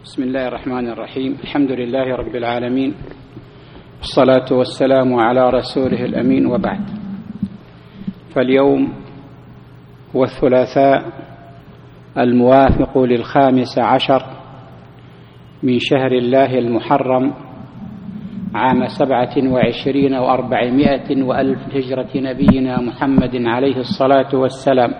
بسم الله الرحمن الرحيم. الحمد لله رب العالمين، والصلاة والسلام على رسوله الأمين، وبعد. فاليوم هو الثلاثاء الموافق 15 من شهر الله المحرم عام 27 و400 وألف هجرة نبينا محمد عليه الصلاة والسلام،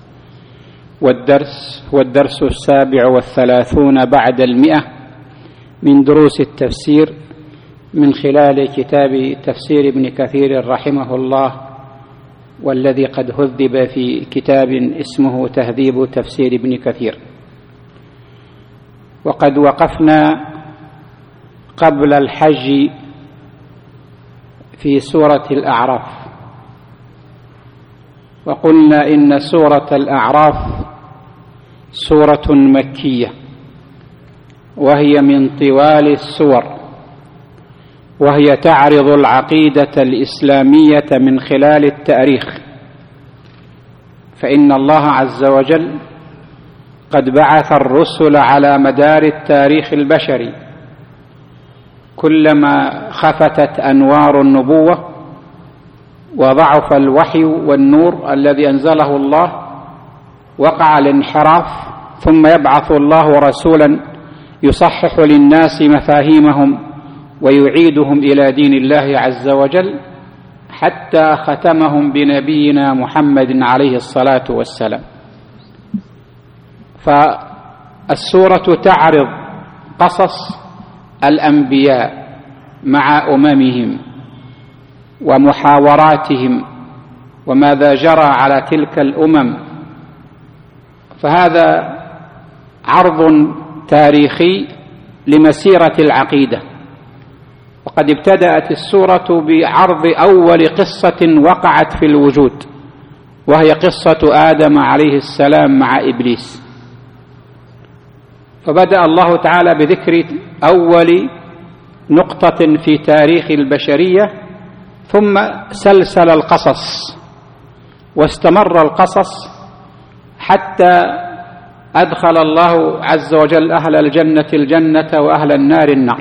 والدرس 37 بعد 100 من دروس التفسير من خلال كتاب تفسير ابن كثير رحمه الله، والذي قد هذب في كتاب اسمه تهذيب تفسير ابن كثير. وقد وقفنا قبل الحج في سورة الأعراف، وقلنا إن سورة الأعراف سورة مكية، وهي من طوال السور، وهي تعرض العقيدة الإسلامية من خلال التاريخ، فإن الله عز وجل قد بعث الرسل على مدار التاريخ البشري، كلما خفتت أنوار النبوة وضعف الوحي والنور الذي أنزله الله وقع الانحراف، ثم يبعث الله رسولا يصحح للناس مفاهيمهم ويعيدهم إلى دين الله عز وجل، حتى ختمهم بنبينا محمد عليه الصلاة والسلام. فالسورة تعرض قصص الأنبياء مع أممهم ومحاوراتهم وماذا جرى على تلك الأمم، فهذا عرض تاريخي لمسيرة العقيدة. وقد ابتدأت السورة بعرض أول قصة وقعت في الوجود، وهي قصة آدم عليه السلام مع إبليس. فبدأ الله تعالى بذكر أول نقطة في تاريخ البشرية، ثم سلسل القصص واستمر القصص حتى أدخل الله عز وجل أهل الجنة الجنة وأهل النار النار.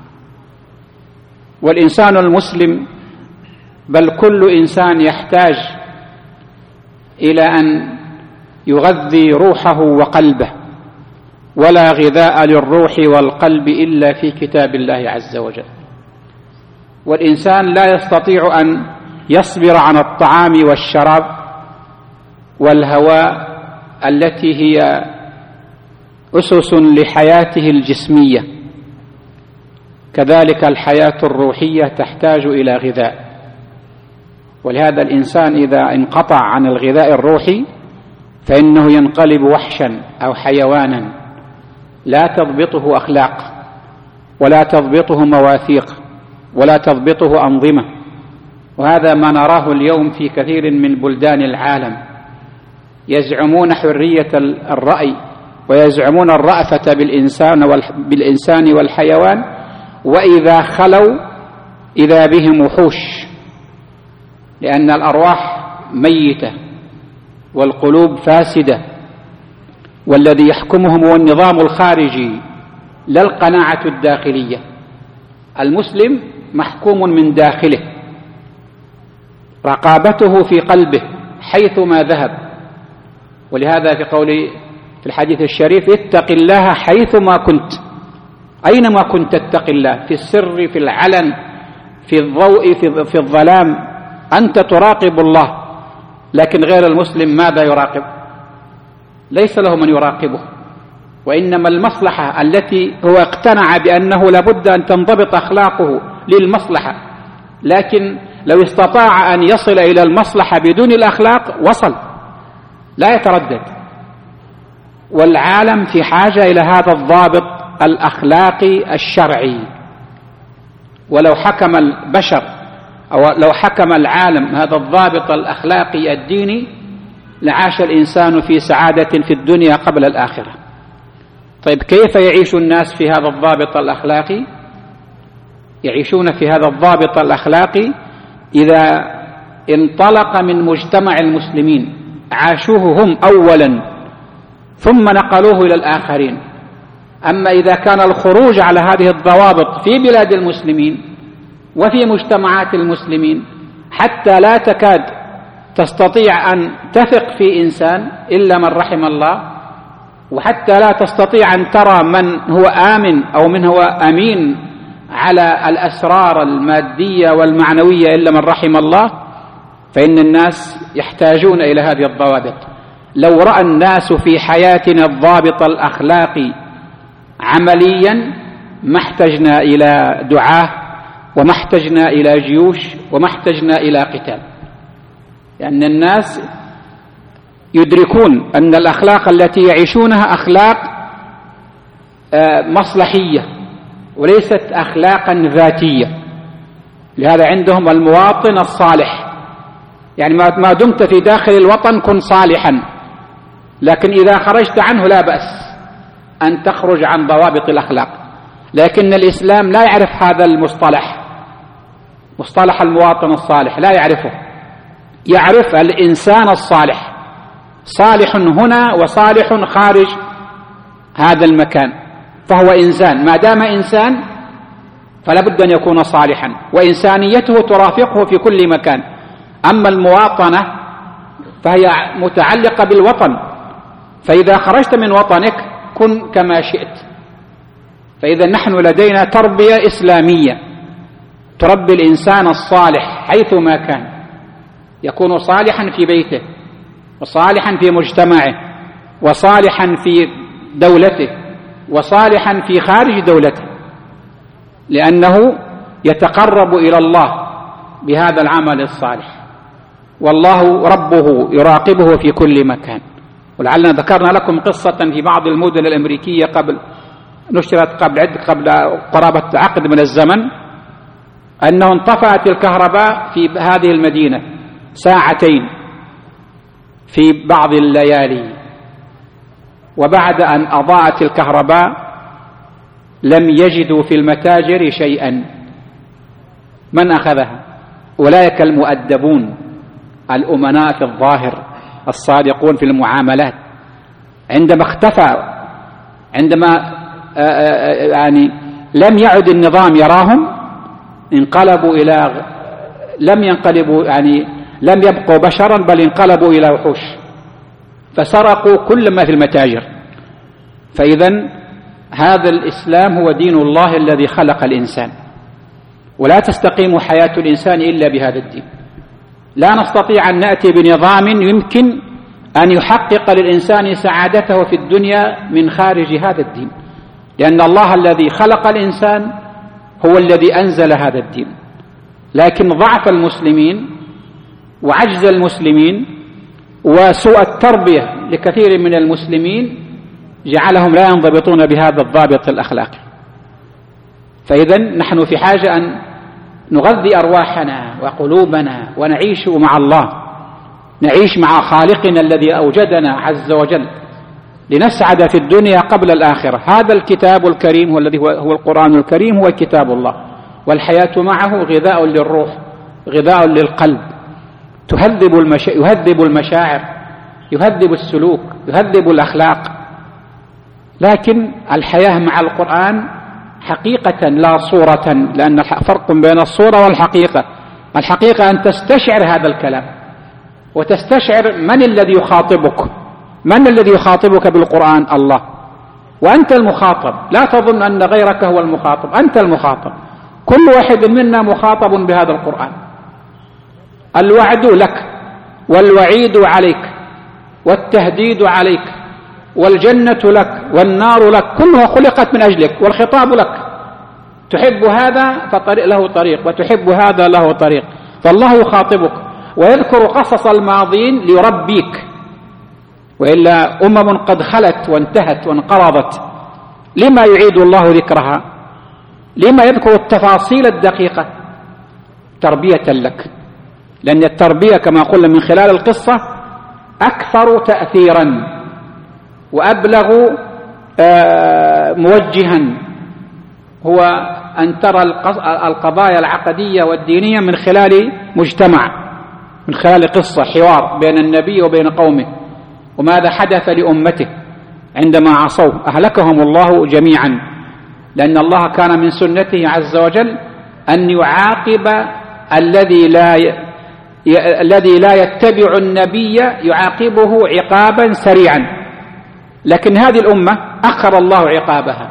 والإنسان المسلم، بل كل إنسان، يحتاج إلى أن يغذي روحه وقلبه، ولا غذاء للروح والقلب إلا في كتاب الله عز وجل. والإنسان لا يستطيع أن يصبر عن الطعام والشراب والهواء التي هي أسس لحياته الجسمية، كذلك الحياة الروحية تحتاج إلى غذاء. ولهذا الإنسان إذا انقطع عن الغذاء الروحي فإنه ينقلب وحشا أو حيوانا، لا تضبطه أخلاق، ولا تضبطه مواثيق، ولا تضبطه أنظمة. وهذا ما نراه اليوم في كثير من بلدان العالم، يزعمون حرية الرأي، ويزعمون الرأفة بالإنسان والحيوان، وإذا خلوا إذا بهم وحوش، لأن الأرواح ميتة والقلوب فاسدة، والذي يحكمهم هو النظام الخارجي لا القناعة الداخلية. المسلم محكوم من داخله، رقابته في قلبه حيثما ذهب. ولهذا في قول في الحديث الشريف: اتق الله حيثما كنت، أينما كنت اتق الله، في السر في العلن، في الضوء في الظلام، أنت تراقب الله. لكن غير المسلم ماذا يراقب؟ ليس له من يراقبه، وإنما المصلحة التي هو اقتنع بأنه لابد أن تنضبط أخلاقه للمصلحة، لكن لو استطاع أن يصل إلى المصلحة بدون الأخلاق وصل، لا يتردد. والعالم في حاجة إلى هذا الضابط الأخلاقي الشرعي. ولو حكم البشر أو لو حكم العالم هذا الضابط الأخلاقي الديني لعاش الإنسان في سعادة في الدنيا قبل الآخرة. طيب، كيف يعيش الناس في هذا الضابط الأخلاقي؟ يعيشون في هذا الضابط الأخلاقي إذا انطلق من مجتمع المسلمين، عاشوه هم أولا ثم نقلوه إلى الآخرين. أما إذا كان الخروج على هذه الضوابط في بلاد المسلمين وفي مجتمعات المسلمين حتى لا تكاد تستطيع أن تثق في إنسان إلا من رحم الله، وحتى لا تستطيع أن ترى من هو آمن أو من هو أمين على الأسرار المادية والمعنوية إلا من رحم الله، فإن الناس يحتاجون إلى هذه الضوابط. لو رأى الناس في حياتنا الضابط الأخلاقي عمليا ما احتجنا إلى دعاة وما احتجنا إلى جيوش وما احتجنا إلى قتال، لأن الناس يدركون أن الأخلاق التي يعيشونها أخلاق مصلحية وليست أخلاقا ذاتية. لهذا عندهم المواطن الصالح، يعني ما دمت في داخل الوطن كن صالحا، لكن إذا خرجت عنه لا بأس أن تخرج عن ضوابط الأخلاق. لكن الإسلام لا يعرف هذا المصطلح، مصطلح المواطن الصالح لا يعرفه، يعرف الإنسان الصالح، صالح هنا وصالح خارج هذا المكان، فهو إنسان، ما دام إنسان فلا بد أن يكون صالحا وإنسانيته ترافقه في كل مكان. أما المواطنة فهي متعلقة بالوطن، فإذا خرجت من وطنك كن كما شئت. فإذا نحن لدينا تربية إسلامية تربي الإنسان الصالح حيثما كان، يكون صالحا في بيته وصالحا في مجتمعه وصالحا في دولته وصالحا في خارج دولته، لأنه يتقرب إلى الله بهذا العمل الصالح، والله ربه يراقبه في كل مكان. ولعلنا ذكرنا لكم قصة في بعض المدن الأمريكية نشرت قبل قرابة عقد من الزمن، أنه انطفأت الكهرباء في هذه المدينة ساعتين في بعض الليالي، وبعد أن أضاءت الكهرباء لم يجدوا في المتاجر شيئا. من أخذها؟ أولئك المؤدبون الأمناء في الظاهر الصادقون في المعاملات. عندما اختفى، عندما يعني لم يعد النظام يراهم، انقلبوا إلى لم ينقلبوا، يعني لم يبقوا بشرا بل انقلبوا إلى وحوش، فسرقوا كل ما في المتاجر. فإذا هذا الإسلام هو دين الله الذي خلق الإنسان، ولا تستقيم حياة الإنسان إلا بهذا الدين. لا نستطيع أن نأتي بنظام يمكن أن يحقق للإنسان سعادته في الدنيا من خارج هذا الدين، لأن الله الذي خلق الإنسان هو الذي أنزل هذا الدين. لكن ضعف المسلمين وعجز المسلمين وسوء التربية لكثير من المسلمين جعلهم لا ينضبطون بهذا الضابط الأخلاقي. فإذا نحن في حاجة أن نغذي أرواحنا وقلوبنا ونعيش مع الله، نعيش مع خالقنا الذي أوجدنا عز وجل لنسعد في الدنيا قبل الآخرة. هذا الكتاب الكريم هو الذي هو القرآن الكريم، هو كتاب الله، والحياة معه غذاء للروح، غذاء للقلب، يهذب المشاعر، يهذب السلوك، يهذب الأخلاق. لكن الحياة مع القرآن حقيقة لا صورة، لأن فرق بين الصورة والحقيقة. الحقيقة أن تستشعر هذا الكلام وتستشعر من الذي يخاطبك، من الذي يخاطبك بالقرآن؟ الله، وأنت المخاطب. لا تظن أن غيرك هو المخاطب، أنت المخاطب. كل واحد منا مخاطب بهذا القرآن. الوعد لك والوعيد عليك والتهديد عليك والجنة لك والنار لك، كلها خلقت من أجلك والخطاب لك. تحب هذا فطريق له طريق، وتحب هذا له طريق، فالله يخاطبك ويذكر قصص الماضين ليربيك. وإلا أمم قد خلت وانتهت وانقرضت، لما يعيد الله ذكرها؟ لما يذكر التفاصيل الدقيقة؟ تربية لك، لأن التربية كما قلنا من خلال القصة أكثر تأثيرا وأبلغ موجها، هو أن ترى القضايا العقدية والدينية من خلال مجتمع، من خلال قصة حوار بين النبي وبين قومه، وماذا حدث لأمته، عندما عصوه أهلكهم الله جميعا، لأن الله كان من سنته عز وجل أن يعاقب الذي لا يتبع النبي، يعاقبه عقابا سريعا. لكن هذه الأمة أخر الله عقابها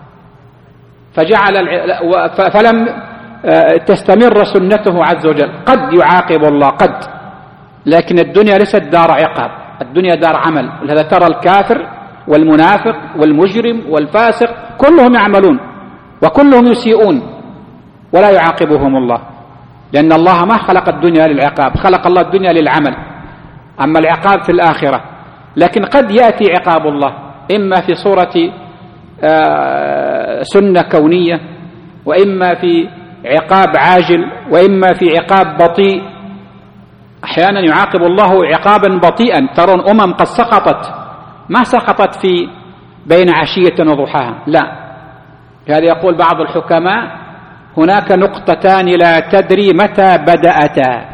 فلم تستمر سنته عز وجل. قد يعاقب الله قد، لكن الدنيا ليست دار عقاب، الدنيا دار عمل. ولهذا ترى الكافر والمنافق والمجرم والفاسق كلهم يعملون وكلهم يسيئون ولا يعاقبهم الله، لأن الله ما خلق الدنيا للعقاب، خلق الله الدنيا للعمل، أما العقاب في الآخرة. لكن قد يأتي عقاب الله إما في صورة سنة كونية، وإما في عقاب عاجل، وإما في عقاب بطيء. أحيانا يعاقب الله عقابا بطيئا، ترون قد سقطت، ما سقطت في بين عشية وضحاها، لا. هذا يقول بعض الحكماء هناك نقطتان لا تدري متى بدأتا.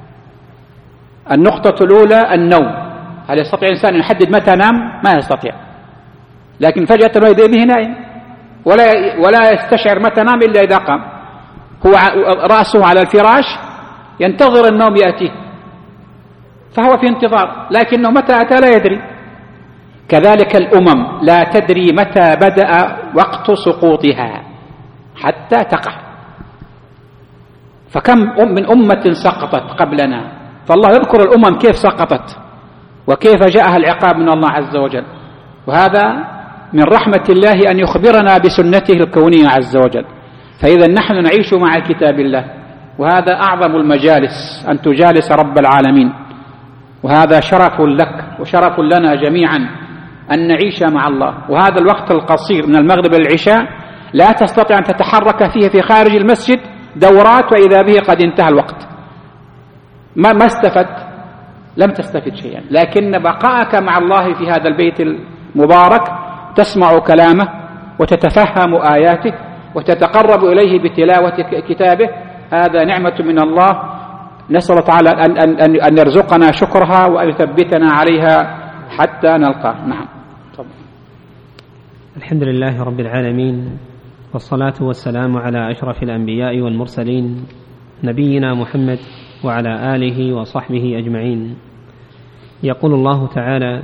النقطة الأولى النوم، هل يستطيع الإنسان أن يحدد متى نام؟ ما يستطيع، لكن فجأة إذا به نائم ولا يستشعر متى نام إلا إذا قام، هو رأسه على الفراش ينتظر النوم يأتيه، فهو في انتظار، لكنه متى أتى لا يدري. كذلك الأمم لا تدري متى بدأ وقت سقوطها حتى تقع. فكم من أمة سقطت قبلنا، فالله يذكر الأمم كيف سقطت وكيف جاءها العقاب من الله عز وجل. وهذا من رحمة الله أن يخبرنا بسنته الكونية عز وجل. فإذا نحن نعيش مع كتاب الله، وهذا أعظم المجالس أن تجالس رب العالمين، وهذا شرف لك وشرف لنا جميعا أن نعيش مع الله. وهذا الوقت القصير من المغرب للعشاء لا تستطيع أن تتحرك فيه في خارج المسجد دورات وإذا به قد انتهى الوقت، ما استفدت، لم تستفد شيئا. لكن بقاءك مع الله في هذا البيت المبارك تسمع كلامه وتتفهم آياته وتتقرب إليه بتلاوة كتابه، هذا نعمة من الله. نسأل الله تعالى أن يرزقنا شكرها وأن يثبتنا عليها حتى نلقاه. نعم. الحمد لله رب العالمين، والصلاة والسلام على أشرف الأنبياء والمرسلين نبينا محمد وعلى آله وصحبه أجمعين. يقول الله تعالى: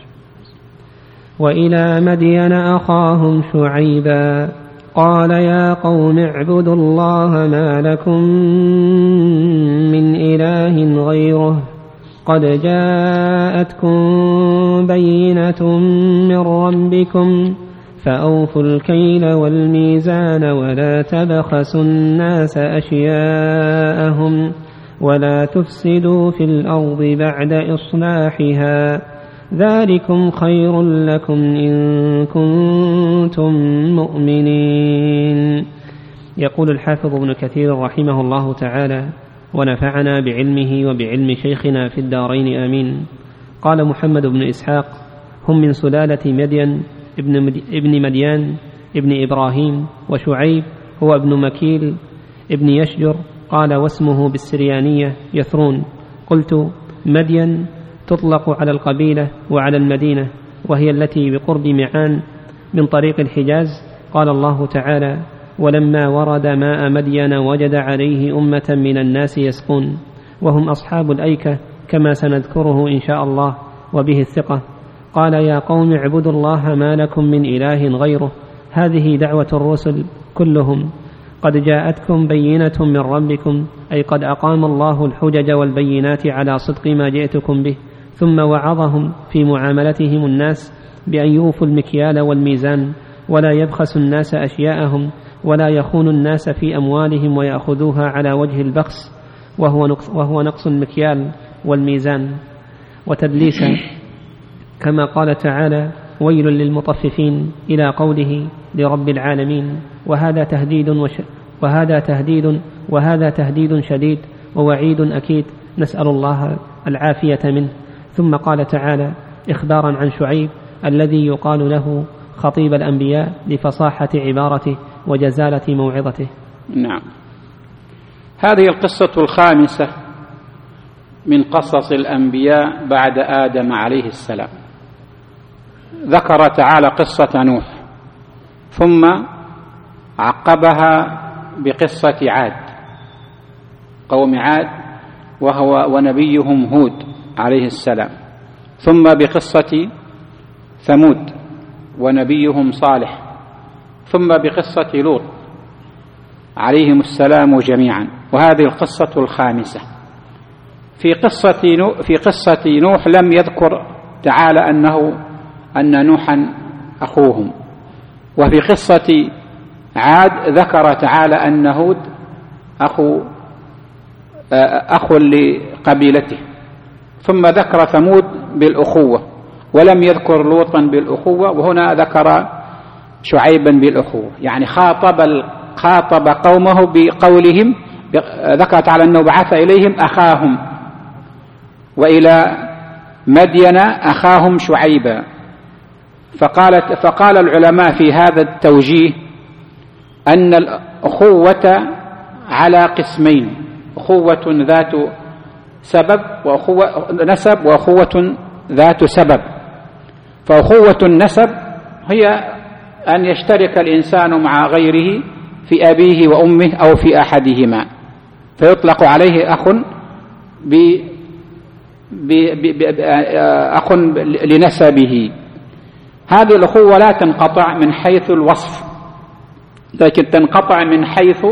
وإلى مدين أخاهم شعيبا قال يا قوم اعبدوا الله ما لكم من إله غيره قد جاءتكم بينة من ربكم فأوفوا الكيل والميزان ولا تبخسوا الناس أشياءهم ولا تفسدوا في الأرض بعد إصلاحها ذلكم خير لكم إن كنتم مؤمنين. يقول الحافظ ابن كثير رحمه الله تعالى: ونفعنا بعلمه وبعلم شيخنا في الدارين آمين. قال محمد بن إسحاق: هم من سلالة مدين ابن مديان ابن إبراهيم، وشعيب هو ابن مكيل ابن يشجر. قال: واسمه بالسريانية يثرون. قلت: مدين تطلق على القبيلة وعلى المدينة، وهي التي بقرب معان من طريق الحجاز. قال الله تعالى: ولما ورد ماء مدين وجد عليه أمة من الناس يسقون، وهم أصحاب الأيكة كما سنذكره إن شاء الله وبه الثقة. قال: يا قوم اعبدوا الله ما لكم من إله غيره. هذه دعوة الرسل كلهم. قد جاءتكم بينة من ربكم، أي قد أقام الله الحجج والبينات على صدق ما جئتكم به. ثم وعظهم في معاملتهم الناس بأن يوفوا المكيال والميزان ولا يبخسوا الناس أشياءهم ولا يخونوا الناس في أموالهم ويأخذوها على وجه البخس وهو نقص المكيال والميزان وتدليسا، كما قال تعالى: ويل للمطففين إلى قوله لرب العالمين. وهذا تهديد شديد ووعيد أكيد، نسأل الله العافية منه. ثم قال تعالى إخبارا عن شعيب الذي يقال له خطيب الأنبياء لفصاحة عبارته وجزالة موعظته. نعم. هذه القصة الخامسة من قصص الأنبياء بعد آدم عليه السلام. ذكر تعالى قصة نوح، ثم عقبها بقصة عاد، قوم عاد وهو ونبيهم هود عليه السلام، ثم بقصة ثمود ونبيهم صالح، ثم بقصة لوط عليهم السلام جميعا. وهذه القصة الخامسة. في قصة نوح لم يذكر تعالى أن نوحا أخوهم، وفي قصة عاد ذكر تعالى أن هود أخو لقبيلته، ثم ذكر ثمود بالأخوة ولم يذكر لوطا بالأخوة، وهنا ذكر شعيبا بالأخوة، يعني خاطب قومه بقولهم، ذكر تعالى أنه بعث إليهم أخاهم، وإلى مدين أخاهم شعيبا. فقال العلماء في هذا التوجيه أن الأخوة على قسمين: أخوة ذات سبب نسب، وأخوة ذات سبب. فأخوة النسب هي أن يشترك الإنسان مع غيره في أبيه وأمه أو في أحدهما، فيطلق عليه أخ أخ لنسبه. هذه الأخوة لا تنقطع من حيث الوصف، لكن تنقطع من حيث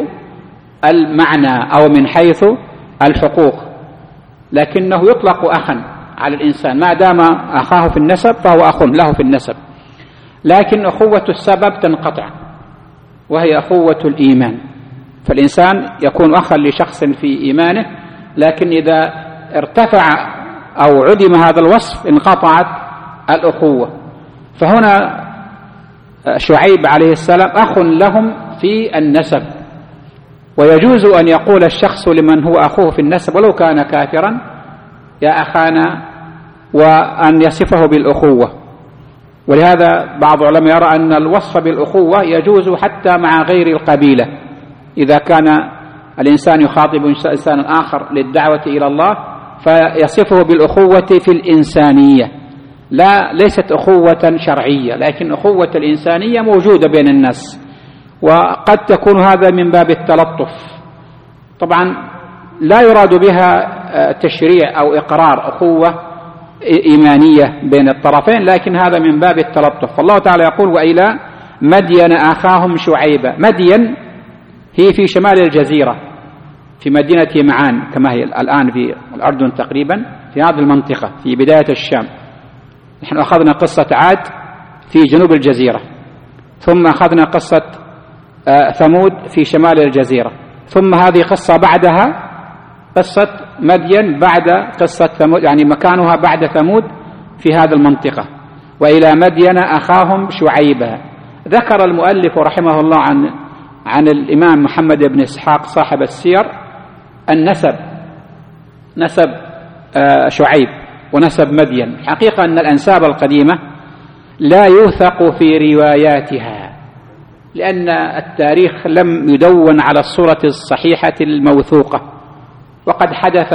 المعنى أو من حيث الحقوق، لكنه يطلق أخا على الإنسان ما دام أخاه في النسب فهو أخ له في النسب. لكن أخوة السبب تنقطع، وهي أخوة الإيمان، فالإنسان يكون أخا لشخص في إيمانه، لكن إذا ارتفع أو عدم هذا الوصف انقطعت الأخوة. فهنا شعيب عليه السلام أخ لهم في النسب، ويجوز أن يقول الشخص لمن هو أخوه في النسب ولو كان كافرا يا أخانا، وأن يصفه بالأخوة. ولهذا بعض العلماء يرى أن الوصف بالأخوة يجوز حتى مع غير القبيلة، إذا كان الإنسان يخاطب إنسان آخر للدعوة إلى الله فيصفه بالأخوة في الإنسانية، ليست أخوة شرعية، لكن أخوة الإنسانية موجودة بين الناس، وقد تكون هذا من باب التلطف. طبعا لا يراد بها تشريع أو إقرار أخوة إيمانية بين الطرفين، لكن هذا من باب التلطف. فالله تعالى يقول: وإلى مدين أخاهم شعيبا. مدين هي في شمال الجزيرة، في مدينة معان كما هي الآن في الأردن تقريبا، في هذه المنطقة في بداية الشام. نحن أخذنا قصة عاد في جنوب الجزيرة، ثم أخذنا قصة ثمود في شمال الجزيرة، ثم هذه قصة بعدها قصة مدين بعد قصة ثمود، يعني مكانها بعد ثمود في هذه المنطقة. وإلى مدين أخاهم شعيبا. ذكر المؤلف رحمه الله عن الإمام محمد بن إسحاق صاحب السير النسب، نسب شعيب ونسب مدين. حقيقة أن الأنساب القديمة لا يوثق في رواياتها، لأن التاريخ لم يدون على الصورة الصحيحة الموثوقة، وقد حدث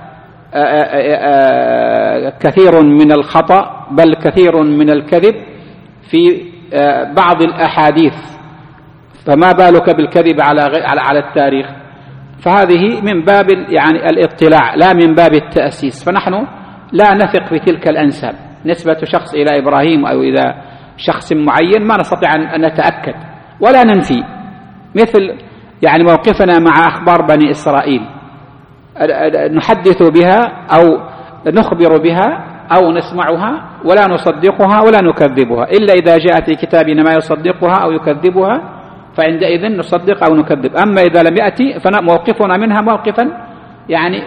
كثير من الخطأ بل كثير من الكذب في بعض الأحاديث، فما بالك بالكذب على التاريخ. فهذه من باب يعني الاطلاع لا من باب التأسيس. فنحن لا نثق في تلك الأنساب، نسبة شخص إلى إبراهيم أو إلى شخص معين ما نستطيع أن نتأكد ولا ننفي، مثل يعني موقفنا مع أخبار بني إسرائيل، نحدث بها أو نخبر بها أو نسمعها ولا نصدقها ولا نكذبها، إلا إذا جاء في كتابنا ما يصدقها أو يكذبها فعندئذ نصدق أو نكذب. أما إذا لم يأتي فموقفنا منها موقفا يعني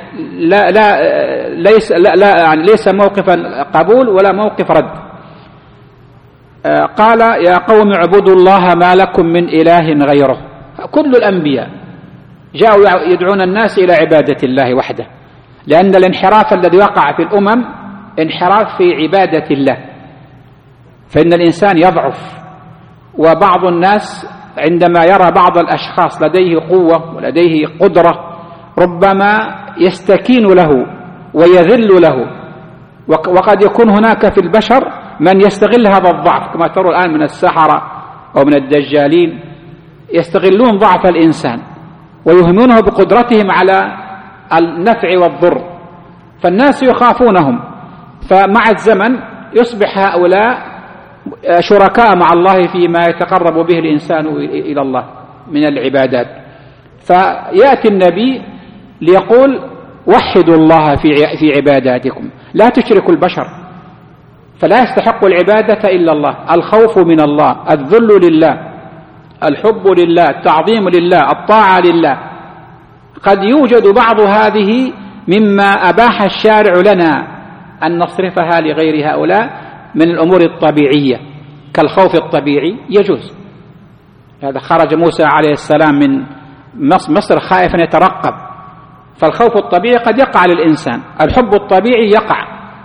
ليس موقفا قبول ولا موقف رد. قال: يا قوم اعبدوا الله ما لكم من إله غيره. كل الأنبياء جاءوا يدعون الناس إلى عبادة الله وحده، لأن الانحراف الذي وقع في الأمم انحراف في عبادة الله، فإن الإنسان يضعف، وبعض الناس عندما يرى بعض الأشخاص لديه قوة ولديه قدرة ربما يستكين له ويذل له، وقد يكون هناك في البشر من يستغل هذا الضعف كما ترى الآن من السحرة أو من الدجالين، يستغلون ضعف الإنسان ويوهمونه بقدرتهم على النفع والضر، فالناس يخافونهم، فمع الزمن يصبح هؤلاء شركاء مع الله فيما يتقرب به الإنسان إلى الله من العبادات. فيأتي النبي ليقول وحدوا الله في عباداتكم، لا تشركوا البشر، فلا يستحق العبادة إلا الله، الخوف من الله، الذل لله، الحب لله، التعظيم لله، الطاعة لله. قد يوجد بعض هذه مما أباح الشارع لنا أن نصرفها لغير هؤلاء من الأمور الطبيعية كالخوف الطبيعي يجوز. هذا خرج موسى عليه السلام من مصر خائفا يترقب، فالخوف الطبيعي قد يقع للإنسان، الحب الطبيعي يقع،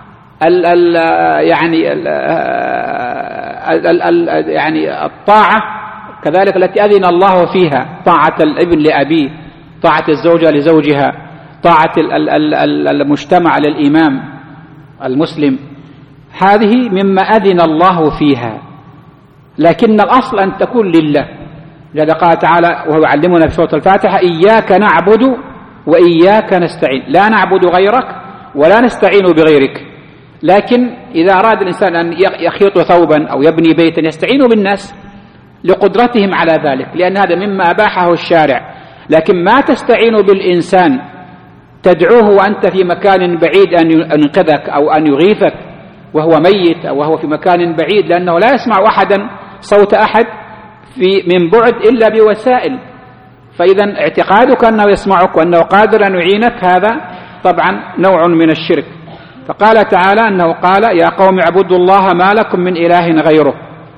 يعني الطاعة كذلك التي أذن الله فيها، طاعة الابن لأبيه، طاعة الزوجة لزوجها، طاعة المجتمع للإمام المسلم، هذه مما أذن الله فيها، لكن الأصل أن تكون لله. لذا قال تعالى وهو يعلمنا في سورة الفاتحة إياك نعبد وإياك نستعين، لا نعبد غيرك ولا نستعين بغيرك. لكن إذا أراد الإنسان أن يخيط ثوبا أو يبني بيتا يستعين بالناس لقدرتهم على ذلك، لأن هذا مما أباحه الشارع. لكن ما تستعين بالإنسان تدعوه وأنت في مكان بعيد أن ينقذك أو أن يغيثك وهو ميت أو وهو في مكان بعيد، لأنه لا يسمع أحدا صوت أحد من بعد إلا بوسائل. فإذا اعتقادك أنه يسمعك وأنه قادر أن يعينك هذا طبعا نوع من الشرك. فقال تعالى أنه قال يا قوم اعبدوا الله ما لكم من إله غيره.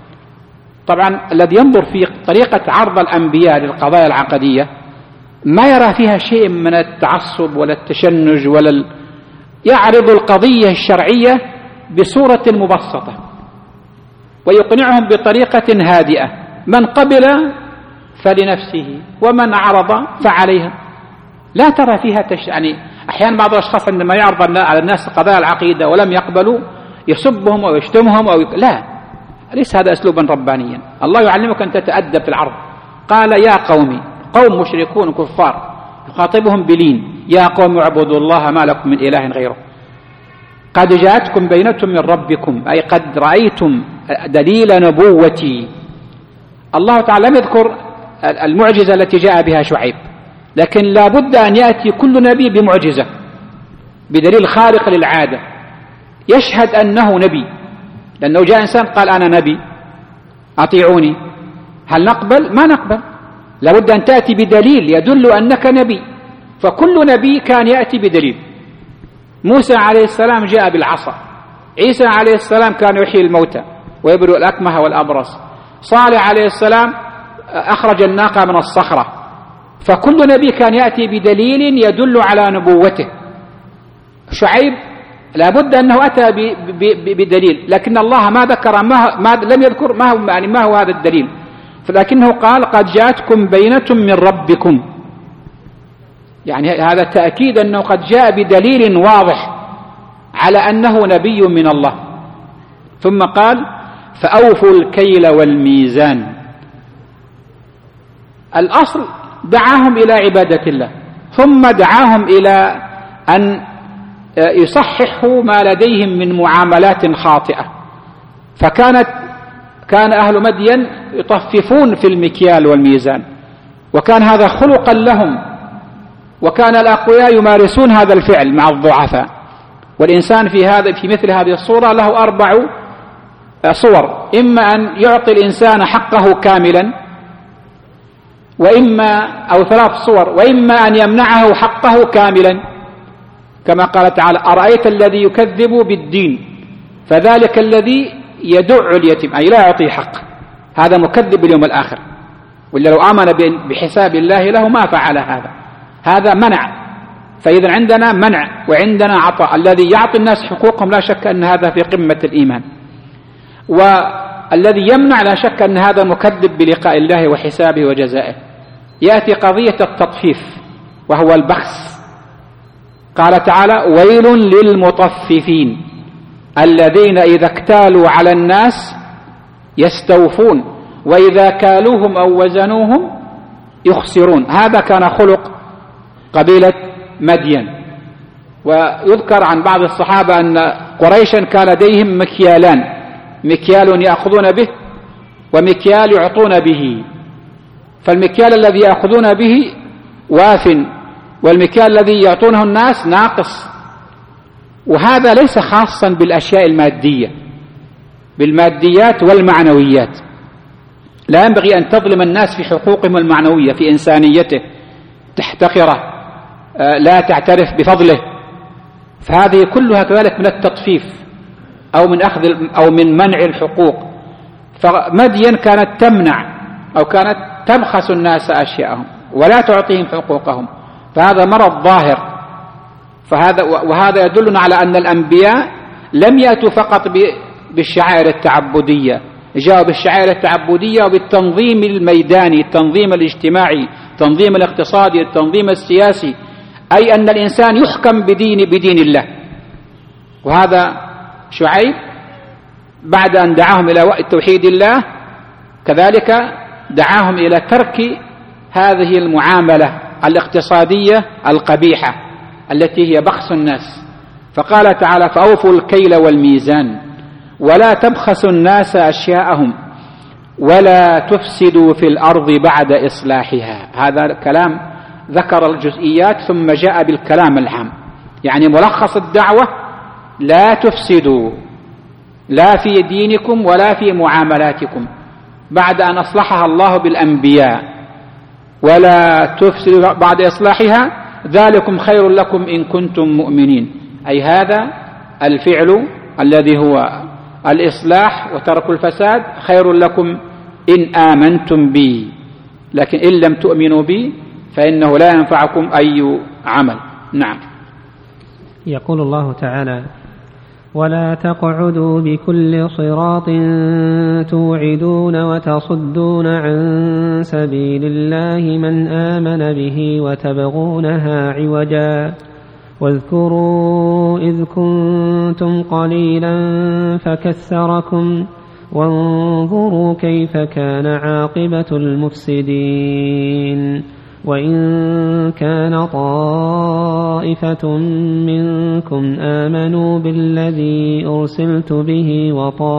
طبعا الذي ينظر في طريقة عرض الأنبياء للقضايا العقدية ما يرى فيها شيء من التعصب ولا التشنج يعرض القضية الشرعية بصورة مبسطة ويقنعهم بطريقة هادئة، من قبل فلنفسه ومن أعرض فعليها. لا ترى فيها يعني أحيانا بعض الأشخاص عندما يعرض على الناس قضايا العقيدة ولم يقبلوا يسبهم أو يشتمهم لا، ليس هذا أسلوبا ربانيا. الله يعلمك أن تتأدب في العرض. قال يا قومي، قوم مشركون كفار يخاطبهم بلين، يا قوم اعبدوا الله ما لكم من إله غيره قد جاءتكم بينة من ربكم، أي قد رأيتم دليل نبوتي. الله تعالى لم يذكر المعجزة التي جاء بها شعيب، لكن لا بد أن يأتي كل نبي بمعجزة بدليل خارق للعادة يشهد أنه نبي، لأنه جاء إنسان قال أنا نبي أطيعوني، هل نقبل؟ ما نقبل، لا بد أن تأتي بدليل يدل أنك نبي. فكل نبي كان يأتي بدليل. موسى عليه السلام جاء بالعصا، عيسى عليه السلام كان يحيي الموتى ويبرئ الأكمه والأبرص، صالح عليه السلام أخرج الناقة من الصخرة. فكل نبي كان يأتي بدليل يدل على نبوته. شعيب لا بد أنه أتى بدليل، لكن الله ما ذكر لم يذكر ما هو هذا الدليل، لكنه قال قد جاءتكم بينة من ربكم، يعني هذا تأكيد أنه قد جاء بدليل واضح على أنه نبي من الله. ثم قال فأوفوا الكيل والميزان. الأصل دعاهم إلى عبادة الله، ثم دعاهم إلى أن يصححوا ما لديهم من معاملات خاطئة. كان أهل مدين يطففون في المكيال والميزان، وكان هذا خلقا لهم، وكان الأقوياء يمارسون هذا الفعل مع الضعفاء. والإنسان في مثل هذه الصورة له 4 صور، إما أن يعطي الإنسان حقه كاملا، أو 3 صور، وإما أن يمنعه حقه كاملا، كما قال تعالى أرأيت الذي يكذب بالدين فذلك الذي يدع اليتيم، أي لا يعطي حق، هذا مكذب باليوم الآخر، ولا لو آمن بحساب الله له ما فعل هذا منع. فإذا عندنا منع وعندنا عطاء، الذي يعطي الناس حقوقهم لا شك أن هذا في قمة الإيمان، والذي يمنع لا شك أن هذا مكذب بلقاء الله وحسابه وجزائه. يأتي قضية التطفيف وهو البخس. قال تعالى ويل للمطففين، الذين إذا اكتالوا على الناس يستوفون وإذا كالوهم أو وزنوهم يخسرون. هذا كان خلق قبيلة مدين. ويذكر عن بعض الصحابة أن قريشا كان لديهم مكيالان، مكيال يأخذون به ومكيال يعطون به، فالمكيال الذي يأخذون به واف والمكيال الذي يعطونه الناس ناقص. وهذا ليس خاصا بالأشياء المادية، بالماديات والمعنويات. لا ينبغي أن تظلم الناس في حقوقهم المعنوية، في إنسانيته، تحتقره، لا تعترف بفضله، فهذه كلها كذلك من التطفيف أو من منع الحقوق. فمدين كانت تمنع أو كانت تبخس الناس أشياءهم ولا تعطيهم حقوقهم، فهذا مرض ظاهر. وهذا يدلنا على أن الأنبياء لم يأتوا فقط بالشعائر التعبدية، جاءوا بالشعائر التعبدية وبالتنظيم الميداني، التنظيم الاجتماعي، التنظيم الاقتصادي، التنظيم السياسي، أي أن الإنسان يحكم بدين الله. وهذا شعيب بعد أن دعاهم إلى توحيد الله كذلك دعاهم إلى ترك هذه المعاملة الاقتصادية القبيحة التي هي بخس الناس. فقال تعالى: فأوفوا الكيل والميزان ولا تبخسوا الناس أشياءهم ولا تفسدوا في الأرض بعد إصلاحها. هذا كلام ذكر الجزئيات ثم جاء بالكلام العام، يعني ملخص الدعوة: لا تفسدوا لا في دينكم ولا في معاملاتكم بعد أن أصلحها الله بالأنبياء، ولا تفسدوا بعد إصلاحها ذلكم خير لكم إن كنتم مؤمنين. أي هذا الفعل الذي هو الإصلاح وترك الفساد خير لكم إن آمنتم بي، لكن إن لم تؤمنوا بي فإنه لا ينفعكم أي عمل. نعم. يقول الله تعالى: ولا تقعدوا بكل صراط توعدون وتصدون عن سبيل الله من آمن به وتبغونها عوجا واذكروا إذ كنتم قليلا فكثركم وانظروا كيف كان عاقبة المفسدين. وإن كان طائفة منكم آمنوا بالذي أرسلت به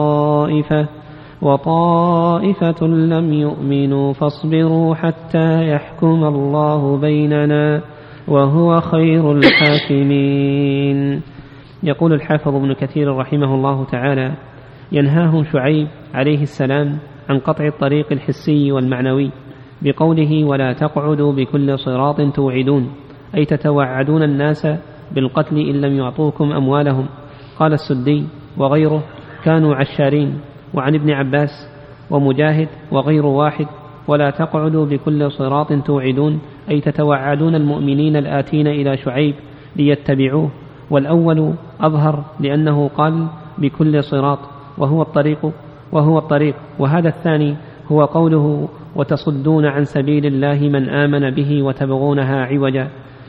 وطائفة لم يؤمنوا فاصبروا حتى يحكم الله بيننا وهو خير الحاكمين. يقول الحافظ ابن كثير رحمه الله تعالى: ينهاهم شعيب عليه السلام عن قطع الطريق الحسي والمعنوي بقوله: ولا تقعدوا بكل صراط توعدون، أي تتوعدون الناس بالقتل إن لم يعطوكم أموالهم. قال السدي وغيره: كانوا عشارين. وعن ابن عباس ومجاهد وغير واحد: ولا تقعدوا بكل صراط توعدون، أي تتوعدون المؤمنين الآتين إلى شعيب ليتبعوه. والأول أظهر لأنه قال بكل صراط وهو الطريق، وهذا الثاني هو قوله: وتصدون عن سبيل الله من آمن به وتبغونها عوجا،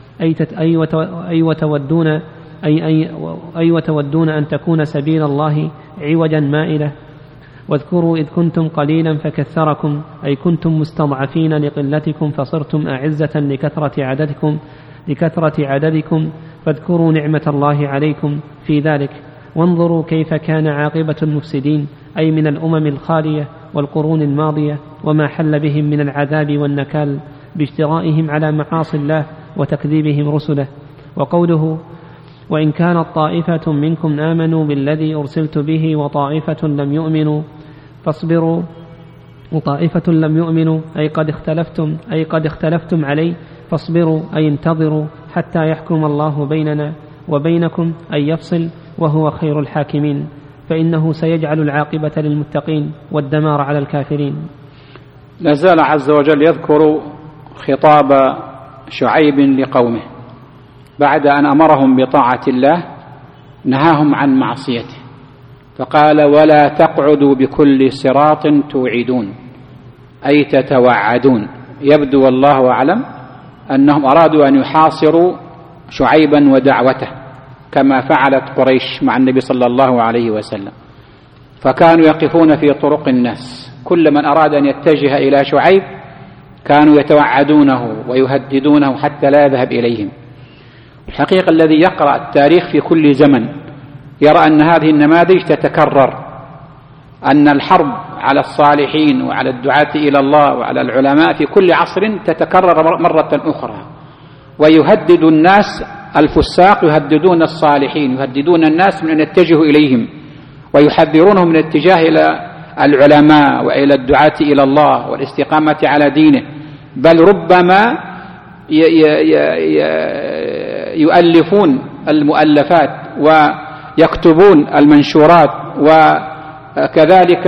أي وتودون أن تكون سبيل الله عوجا مائلة. واذكروا إذ كنتم قليلا فكثركم، أي كنتم مستضعفين لقلتكم فصرتم أعزة لكثرة عددكم فاذكروا نعمة الله عليكم في ذلك. وانظروا كيف كان عاقبة المفسدين، أي من الأمم الخالية والقرون الماضية، وما حل بهم من العذاب والنكال باجترائهم على معاصي الله وتكذيبهم رسله. وقوله: وإن كانت طائفة منكم آمنوا بالذي أرسلت به وطائفة لم يؤمنوا فاصبروا. وطائفة لم يؤمنوا أي قد اختلفتم عليه، فاصبروا أي انتظروا حتى يحكم الله بيننا وبينكم، أي يفصل وهو خير الحاكمين، فإنه سيجعل العاقبة للمتقين والدمار على الكافرين. لا زال عز وجل يذكر خطاب شعيب لقومه بعد أن أمرهم بطاعة الله نهاهم عن معصيته، فقال: ولا تقعدوا بكل صراط توعدون، أي تتوعدون. يبدو والله أعلم أنهم أرادوا أن يحاصروا شعيبا ودعوته، كما فعلت قريش مع النبي صلى الله عليه وسلم، فكانوا يقفون في طرق الناس، كل من أراد أن يتجه إلى شعيب كانوا يتوعدونه ويهددونه حتى لا يذهب إليهم. الحقيقة الذي يقرأ التاريخ في كل زمن يرى أن هذه النماذج تتكرر، أن الحرب على الصالحين وعلى الدعاة إلى الله وعلى العلماء في كل عصر تتكرر مرة أخرى، ويهدد الناس الفساق يهددون الصالحين، يهددون الناس من أن يتجهوا إليهم، ويحذرونهم من الاتجاه إلى العلماء وإلى الدعاة إلى الله والاستقامة على دينه، بل ربما يؤلفون المؤلفات ويكتبون المنشورات، وكذلك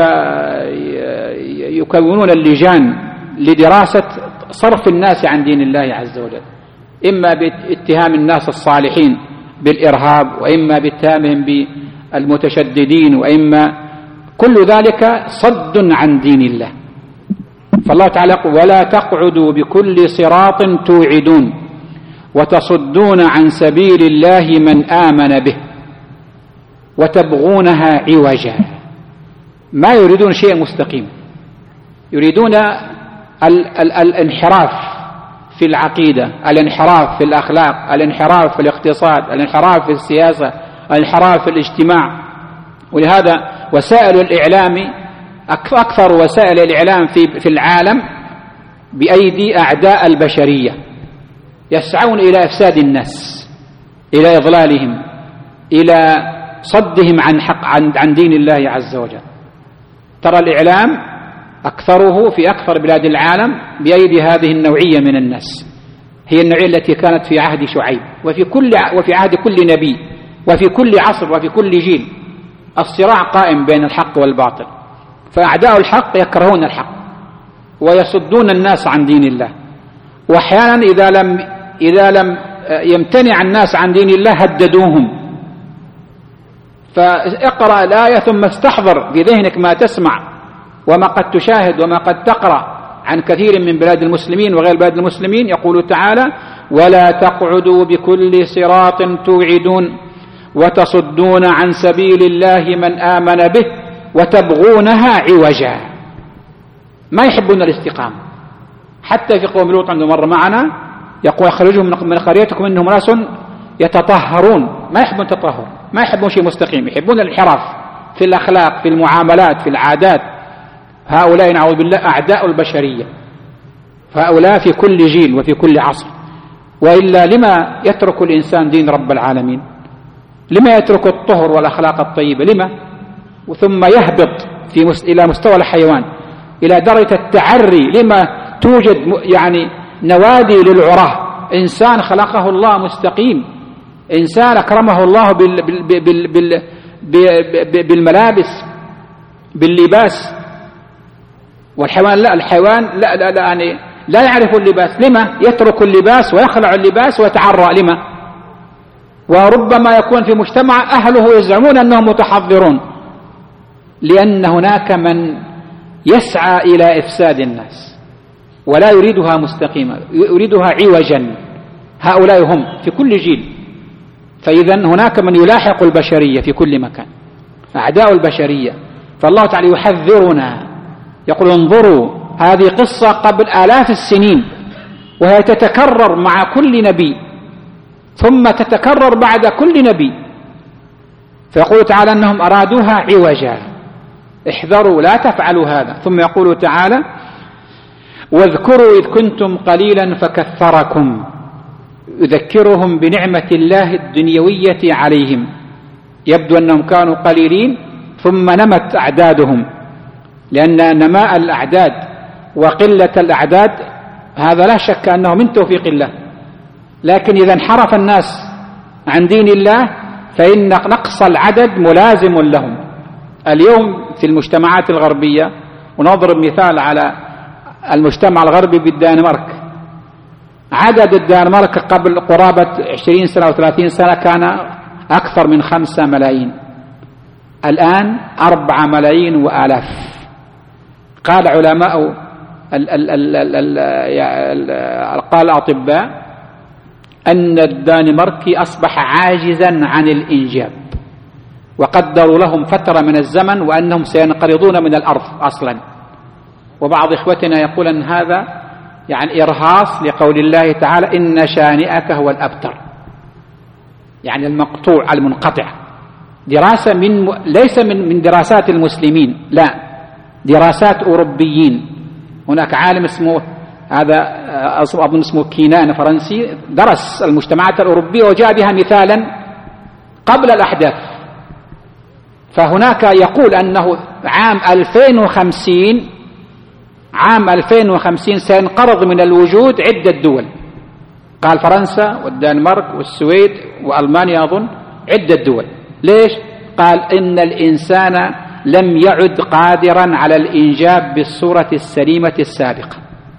يكونون اللجان لدراسة صرف الناس عن دين الله عز وجل، إما باتهام الناس الصالحين بالإرهاب، وإما باتهامهم بالمتشددين، وإما كل ذلك صد عن دين الله. فالله تعالى يقول: ولا تقعدوا بكل صراط توعدون وتصدون عن سبيل الله من آمن به وتبغونها عوجا. ما يريدون شيء مستقيم، يريدون الانحراف في العقيدة، الانحراف في الأخلاق، الانحراف في الاقتصاد، الانحراف في السياسة، الانحراف في الاجتماع. ولهذا وسائل الإعلام أكثر وسائل الإعلام في العالم بأيدي أعداء البشرية، يسعون إلى إفساد الناس، إلى إضلالهم، إلى صدهم عن دين الله عز وجل. ترى الإعلام أكثره في أكثر بلاد العالم بأيدي هذه النوعية من الناس، هي النوعية التي كانت في عهد شعيب وفي عهد كل نبي، وفي كل عصر وفي كل جيل. الصراع قائم بين الحق والباطل، فأعداء الحق يكرهون الحق ويصدون الناس عن دين الله، وأحيانا إذا لم يمتنع الناس عن دين الله هددوهم. فاقرأ الآية ثم استحضر بذهنك ما تسمع وما قد تشاهد وما قد تقرأ عن كثير من بلاد المسلمين وغير بلاد المسلمين. يقول تعالى: ولا تقعدوا بكل صراط توعدون وتصدون عن سبيل الله من آمن به وتبغونها عوجا. ما يحبون الاستقامة. حتى في قوم لوط عندما مر معنا يقول: اخرجوا من قريتكم انهم ناس يتطهرون. ما يحبون التطهر، ما يحبون شيء مستقيم، يحبون الانحراف في الأخلاق، في المعاملات، في العادات. هؤلاء نعوذ بالله أعداء البشرية، فهؤلاء في كل جيل وفي كل عصر. وإلا لما يترك الإنسان دين رب العالمين؟ لما يترك الطهر والأخلاق الطيبة؟ لما؟ ثم يهبط إلى مستوى الحيوان، إلى درجة التعري. لما توجد يعني نوادي للعراه؟ إنسان خلقه الله مستقيم، إنسان أكرمه الله بالملابس، باللباس، والحيوان لا. الحيوان لا يعني لا يعرف اللباس. لما يترك اللباس ويخلع اللباس ويتعرى؟ لما؟ وربما يكون في مجتمع أهله يزعمون أنهم متحضرون، لأن هناك من يسعى إلى إفساد الناس ولا يريدها مستقيمة، يريدها عوجا. هؤلاء هم في كل جيل. فإذا هناك من يلاحق البشرية في كل مكان، أعداء البشرية. فالله تعالى يحذرنا، يقول: انظروا، هذه قصة قبل آلاف السنين، وهي تتكرر مع كل نبي، ثم تتكرر بعد كل نبي. فيقول تعالى أنهم أرادوها عوجا، احذروا لا تفعلوا هذا. ثم يقول تعالى: واذكروا إذ كنتم قليلا فكثركم. يذكرهم بنعمة الله الدنيوية عليهم. يبدو أنهم كانوا قليلين ثم نمت أعدادهم، لأن نماء الأعداد وقلة الأعداد هذا لا شك أنه من توفيق الله. لكن إذا انحرف الناس عن دين الله فإن نقص العدد ملازم لهم. اليوم في المجتمعات الغربية، ونضرب مثال على المجتمع الغربي بالدنمارك، عدد الدنمارك قبل قرابة 20 سنة أو 30 سنة كان أكثر من 5 ملايين، الآن 4 ملايين وآلاف. قال علماء قال الأطباء أن الدنماركي أصبح عاجزا عن الإنجاب، وقدروا لهم فترة من الزمن وأنهم سينقرضون من الأرض أصلا. وبعض إخوتنا يقول أن هذا يعني إرهاص لقول الله تعالى إن شانئك هو الأبتر، يعني المقطوع المنقطع. دراسة ليس من دراسات المسلمين، لا، دراسات أوروبيين. هناك عالم اسمه هذا أظن اسمه كينان فرنسي، درس المجتمعات الأوروبية وجاء بها مثالا قبل الأحداث. فهناك يقول أنه عام 2050 سينقرض من الوجود عدة دول، قال فرنسا والدنمارك والسويد وألمانيا أظن، عدة دول. ليش؟ قال إن الإنسان لم يعد قادرا على الإنجاب بالصورة السليمة السابقة.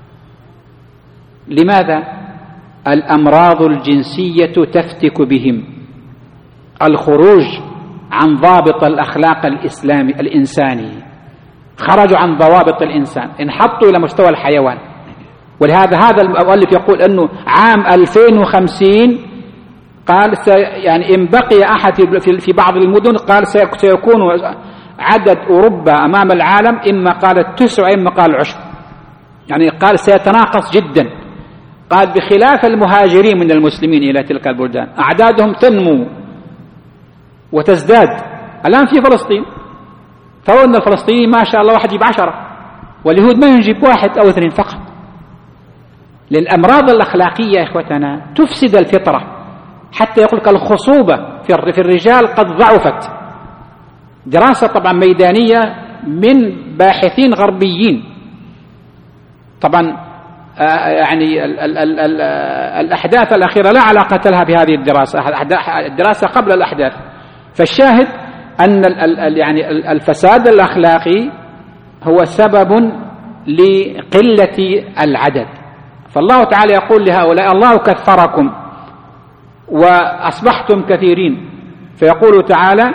لماذا؟ الأمراض الجنسية تفتك بهم، الخروج عن ضابط الأخلاق الإنساني، خرجوا عن ضوابط الإنسان، انحطوا إلى مستوى الحيوان. ولهذا هذا المؤلف يقول أنه عام 2050 قال يعني إن بقي أحد في بعض المدن قال سيكون عدد أوروبا أمام العالم إما قال 9 إما قال 10، يعني قال سيتناقص جدا. قال بخلاف المهاجرين من المسلمين إلى تلك البلدان أعدادهم تنمو وتزداد. الآن في فلسطين فوجدنا الفلسطيني ما شاء الله واحد يجيب 10، واليهود ما يجيب 1 أو 2 فقط. للأمراض الأخلاقية يا إخوتنا تفسد الفطرة، حتى يقول لك الخصوبة في الرجال قد ضعفت. دراسة طبعا ميدانية من باحثين غربيين طبعا، يعني الأحداث الأخيرة لا علاقة لها بهذه الدراسة، الدراسة قبل الأحداث. فالشاهد أن يعني الفساد الأخلاقي هو سبب لقلة العدد. فالله تعالى يقول لهؤلاء الله كثركم وأصبحتم كثيرين، فيقول تعالى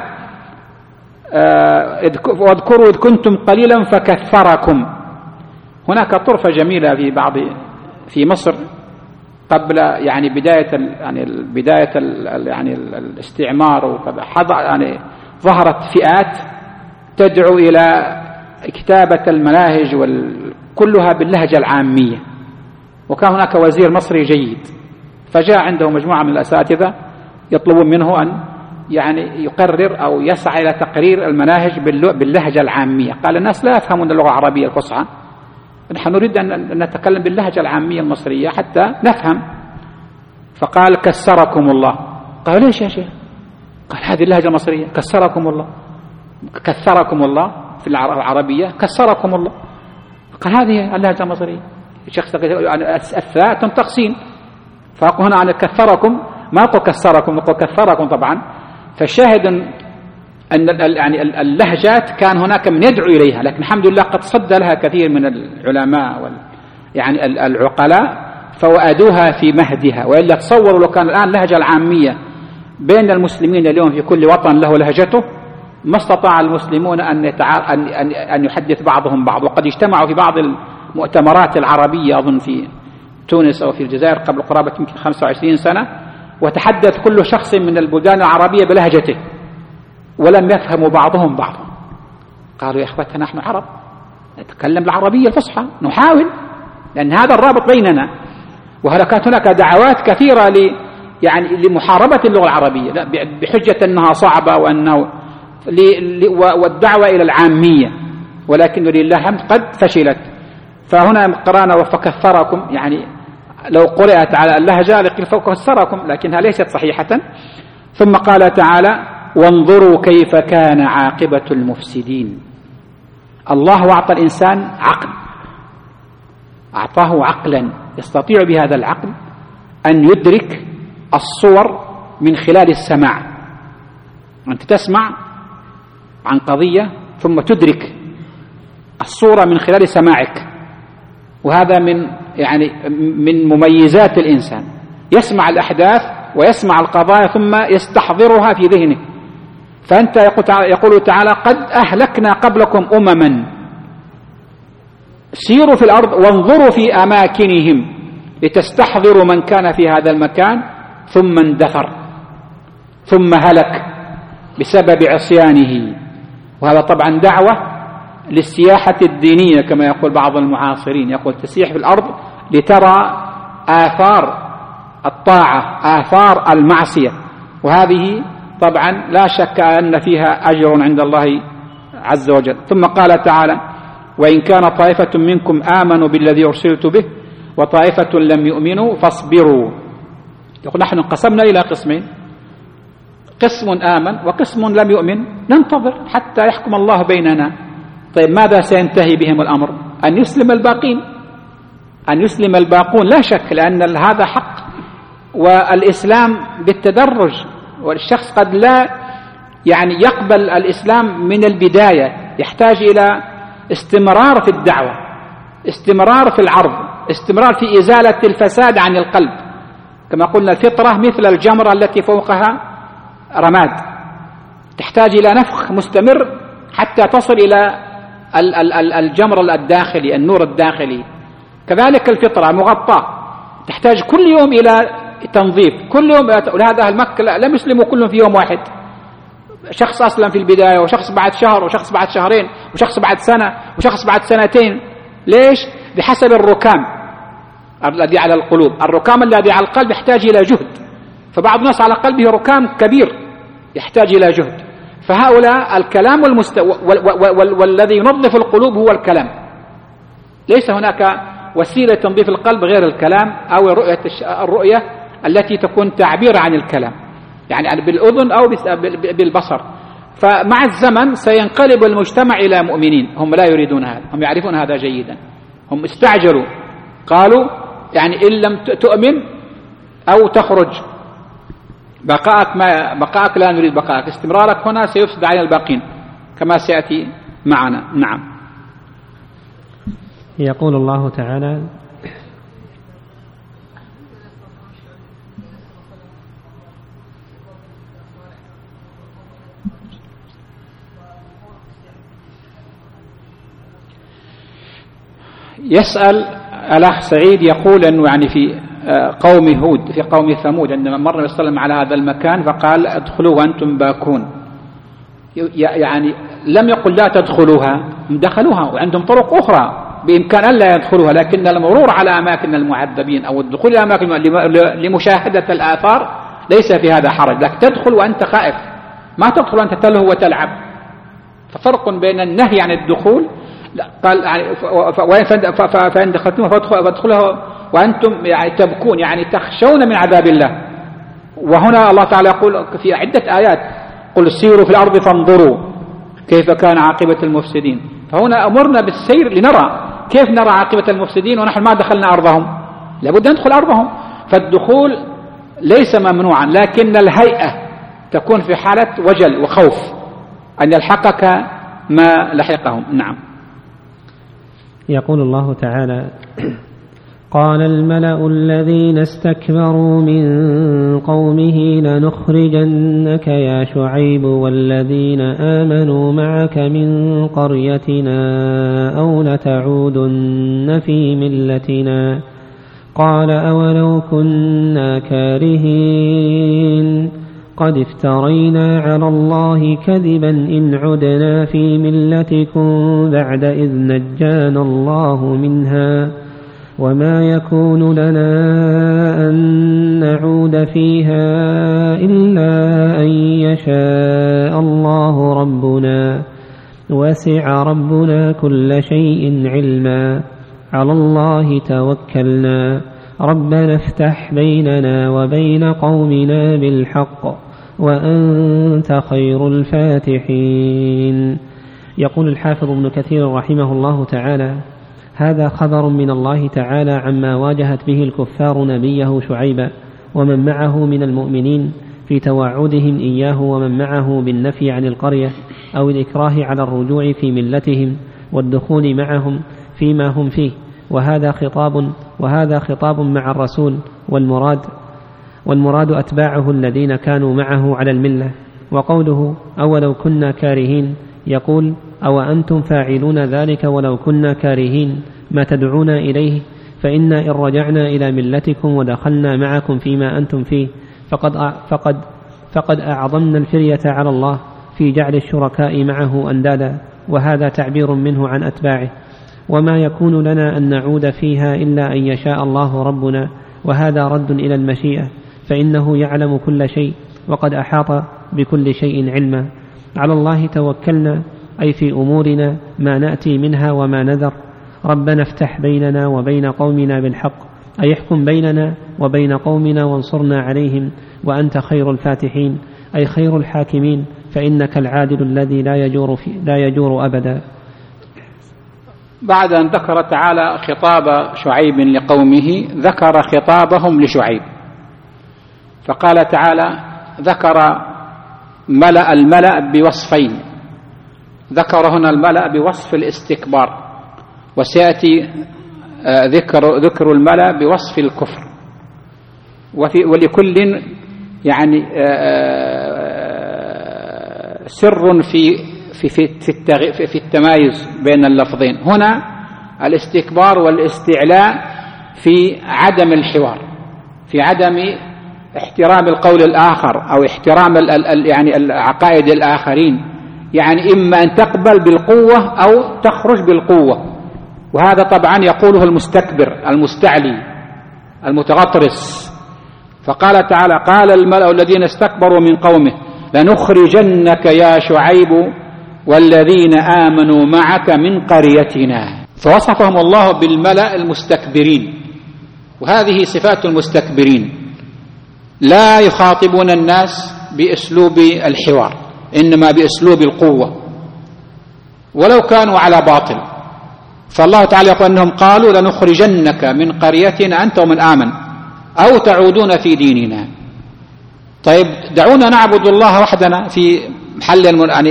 واذكروا إذ كنتم قليلا فكثركم. هناك طرفة جميلة في مصر قبل يعني بداية الاستعمار وكذا، يعني ظهرت فئات تدعو إلى كتابة المناهج كلها باللهجة العامية، وكان هناك وزير مصري جيد، فجاء عنده مجموعة من الأساتذة يطلبون منه أن يعني يقرر أو يسعى إلى تقرير المناهج باللهجة العامية. قال الناس لا يفهمون اللغة العربية الفصحى، نحن نريد أن نتكلم باللهجة العامية المصرية حتى نفهم. فقال كسركم الله. قال ليش يا شيخ؟ قال هذه اللهجة المصرية، كسركم الله، كثركم الله في العربية، كسركم الله. قال هذه اللهجة المصرية. الشيخ الثاء تنطق سين، فأقول هنا عن كثركم ما أقول كسركم، نقول كثركم طبعا. فالشاهد أن يعني اللهجات كان هناك من يدعو إليها، لكن الحمد لله قد صد لها كثير من العلماء يعني العقلاء فوأدوها في مهدها. وإلا تصوروا لو كان الآن اللهجة العامية بين المسلمين اليوم في كل وطن له لهجته، ما استطاع المسلمون أن يحدث بعضهم بعض. وقد اجتمعوا في بعض المؤتمرات العربية أظن في تونس أو في الجزائر قبل قرابة يمكن 25 سنة، وتحدث كل شخص من البلدان العربية بلهجته، ولم يفهموا بعضهم بعضا. قالوا يا إخوتنا نحن عرب نتكلم العربية الفصحى، نحاول، لأن هذا الرابط بيننا. وكانت هناك دعوات كثيرة يعني لمحاربة اللغة العربية بحجة أنها صعبة والدعوة إلى العامية، ولكن لله الحمد قد فشلت. فهنا قرانا وفكثركم، يعني لو قرأت على اللهجة لقيل فكثركم، لكنها ليست صحيحة. ثم قال تعالى وانظروا كيف كان عاقبة المفسدين. الله أعطى الإنسان عقل، أعطاه عقلا يستطيع بهذا العقل أن يدرك الصور من خلال السماع. أنت تسمع عن قضية ثم تدرك الصورة من خلال سماعك، وهذا من مميزات الإنسان. يسمع الأحداث ويسمع القضايا ثم يستحضرها في ذهنه. فأنت يقول تعالى قد أهلكنا قبلكم أمما سيروا في الأرض وانظروا في أماكنهم لتستحضروا من كان في هذا المكان ثم اندثر ثم هلك بسبب عصيانه. وهذا طبعا دعوة للسياحة الدينية كما يقول بعض المعاصرين، يقول تسيح في الأرض لترى آثار الطاعة آثار المعصية، وهذه طبعا لا شك أن فيها أجر عند الله عز وجل. ثم قال تعالى: وإن كان طائفة منكم آمنوا بالذي أرسلت به وطائفة لم يؤمنوا فاصبروا. يقول نحن انقسمنا إلى قسمين، قسم آمن وقسم لم يؤمن، ننتظر حتى يحكم الله بيننا. طيب ماذا سينتهي بهم الأمر؟ أن يسلم الباقين، أن يسلم الباقون لا شك، لأن هذا حق، والإسلام بالتدرج، والشخص قد لا يعني يقبل الإسلام من البداية، يحتاج إلى استمرار في الدعوة، استمرار في العرض، استمرار في إزالة الفساد عن القلب. كما قلنا الفطرة مثل الجمرة التي فوقها رماد، تحتاج إلى نفخ مستمر حتى تصل إلى الجمر الداخلي، النور الداخلي. كذلك الفطرة مغطاة تحتاج كل يوم إلى تنظيف، كل يوم. ولهذا أهل مكة لم يسلموا كلهم في يوم واحد، شخص أسلم في البداية وشخص بعد شهر وشخص بعد شهرين وشخص بعد سنة وشخص بعد سنتين. ليش؟ بحسب الركام الذي على القلوب. الركام الذي على القلب يحتاج إلى جهد، فبعض الناس على قلبه ركام كبير يحتاج إلى جهد. فهؤلاء الكلام والذي ينظف القلوب هو الكلام، ليس هناك وسيلة تنظيف القلب غير الكلام أو الرؤية التي تكون تعبير عن الكلام، يعني بالأذن أو بالبصر. فمع الزمن سينقلب المجتمع إلى مؤمنين، هم لا يريدون هذا، هم يعرفون هذا جيدا، هم استعجلوا، قالوا يعني إن لم تؤمن أو تخرج بقاءك لا نريد بقاءك، استمرارك هنا سيفسد على الباقين كما سيأتي معنا. نعم. يقول الله تعالى: يسأل الأخ سعيد يقول أنه يعني في قوم هود، في قوم ثمود، عندما مر النبي صلى الله عليه وسلم على هذا المكان فقال: ادخلوا وأنتم باكون. يعني لم يقل لا تدخلوها، دخلوها وعندهم طرق أخرى بإمكان أن لا يدخلوها، لكن المرور على أماكن المعذبين أو الدخول إلى أماكن لمشاهدة الآثار ليس في هذا حرج، لكن تدخل وأنت خائف، ما تدخل وأنت تلهو وتلعب. ففرق بين النهي عن الدخول، قال يعني فإن دخلتم فادخلوها وأنتم يعني تبكون، يعني تخشون من عذاب الله. وهنا الله تعالى يقول في عدة آيات: قل سيروا في الأرض فانظروا كيف كان عاقبة المفسدين. فهنا أمرنا بالسير لنرى كيف نرى عاقبة المفسدين ونحن ما دخلنا أرضهم، لابد أن ندخل أرضهم. فالدخول ليس ممنوعا، لكن الهيئة تكون في حالة وجل وخوف أن يلحقك ما لحقهم. نعم. يقول الله تعالى: قال الملأ الذين استكبروا من قومه لنخرجنك يا شعيب والذين آمنوا معك من قريتنا أو لتعودن في ملتنا. قال أولو كنا كارهين قد افترينا على الله كذبا إن عدنا في ملتكم بعد إذ نجانا الله منها وما يكون لنا أن نعود فيها إلا أن يشاء الله ربنا وسع ربنا كل شيء علما على الله توكلنا ربنا افتح بيننا وبين قومنا بالحق وأنت خير الفاتحين. يقول الحافظ ابن كثير رحمه الله تعالى: هذا خبر من الله تعالى عما واجهت به الكفار نبيه شعيبا ومن معه من المؤمنين في توعدهم إياه ومن معه بالنفي عن القرية أو الإكراه على الرجوع في ملتهم والدخول معهم فيما هم فيه، وهذا خطاب مع الرسول والمراد أتباعه الذين كانوا معه على الملة. وقوله أولو كنا كارهين يقول: أو أنتم فاعلون ذلك ولو كنا كارهين ما تدعون إليه، فإنا إن رجعنا إلى ملتكم ودخلنا معكم فيما أنتم فيه فقد أعظمنا الفرية على الله في جعل الشركاء معه أندادا، وهذا تعبير منه عن أتباعه، وما يكون لنا أن نعود فيها إلا أن يشاء الله ربنا، وهذا رد إلى المشيئة، فإنه يعلم كل شيء وقد أحاط بكل شيء علما. على الله توكلنا، أي في أمورنا ما نأتي منها وما نذر. ربنا افتح بيننا وبين قومنا بالحق، أي احكم بيننا وبين قومنا وانصرنا عليهم، وأنت خير الفاتحين، أي خير الحاكمين، فإنك العادل الذي لا يجور أبدا. بعد أن ذكر تعالى خطاب شعيب لقومه ذكر خطابهم لشعيب، فقال تعالى ذكر الملأ بوصفين، ذكر هنا الملأ بوصف الاستكبار، وسيأتي ذكر الملأ بوصف الكفر، ولكل يعني سر في التمايز بين اللفظين. هنا الاستكبار والاستعلاء في عدم الحوار، في عدم احترام القول الآخر أو احترام يعني العقائد الآخرين، يعني إما أن تقبل بالقوة أو تخرج بالقوة، وهذا طبعا يقوله المستكبر المستعلي المتغطرس. فقال تعالى قال الملأ الذين استكبروا من قومه لنخرجنك يا شعيب والذين آمنوا معك من قريتنا. فوصفهم الله بالملأ المستكبرين، وهذه صفات المستكبرين، لا يخاطبون الناس بأسلوب الحوار، إنما بأسلوب القوة ولو كانوا على باطل. فالله تعالى يقول أنهم قالوا لنخرجنك من قريتنا أنت ومن آمن أو تعودون في ديننا. طيب دعونا نعبد الله وحدنا في محل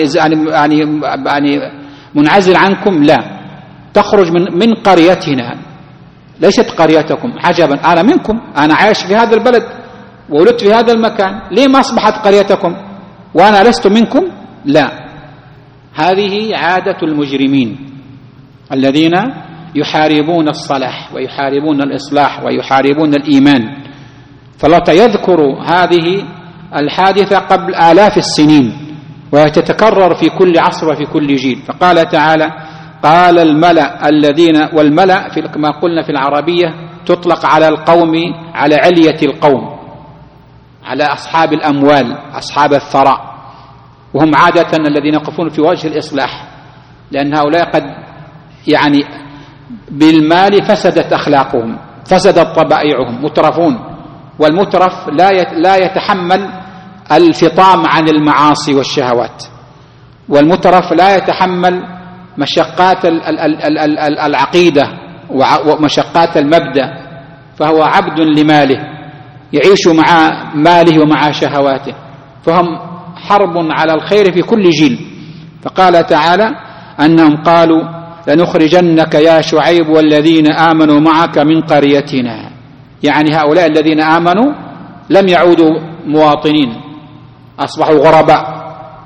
يعني منعزل عنكم، لا، تخرج من قريتنا، ليست قريتكم. عجبا، أنا منكم، أنا عايش في هذا البلد وولدت في هذا المكان، ليه ما أصبحت قريتكم وأنا لست منكم؟ لا، هذه عادة المجرمين الذين يحاربون الصلاح ويحاربون الإصلاح ويحاربون الإيمان. فالله يذكر هذه الحادثة قبل آلاف السنين، وتتكرر في كل عصر وفي كل جيل. فقال تعالى قال الملأ الذين، والملأ كما قلنا في العربية تطلق على القوم، على علية القوم، على أصحاب الأموال، أصحاب الثراء، وهم عادة الذين يقفون في وجه الإصلاح، لأن هؤلاء قد يعني بالمال فسدت أخلاقهم، فسدت طبائعهم، مترفون، والمترف لا يتحمل الفطام عن المعاصي والشهوات، والمترف لا يتحمل مشقات العقيدة ومشقات المبدأ، فهو عبد لماله، يعيش مع ماله ومع شهواته، فهم حرب على الخير في كل جيل. فقال تعالى أنهم قالوا لنخرجنك يا شعيب والذين آمنوا معك من قريتنا، يعني هؤلاء الذين آمنوا لم يعودوا مواطنين، أصبحوا غرباء،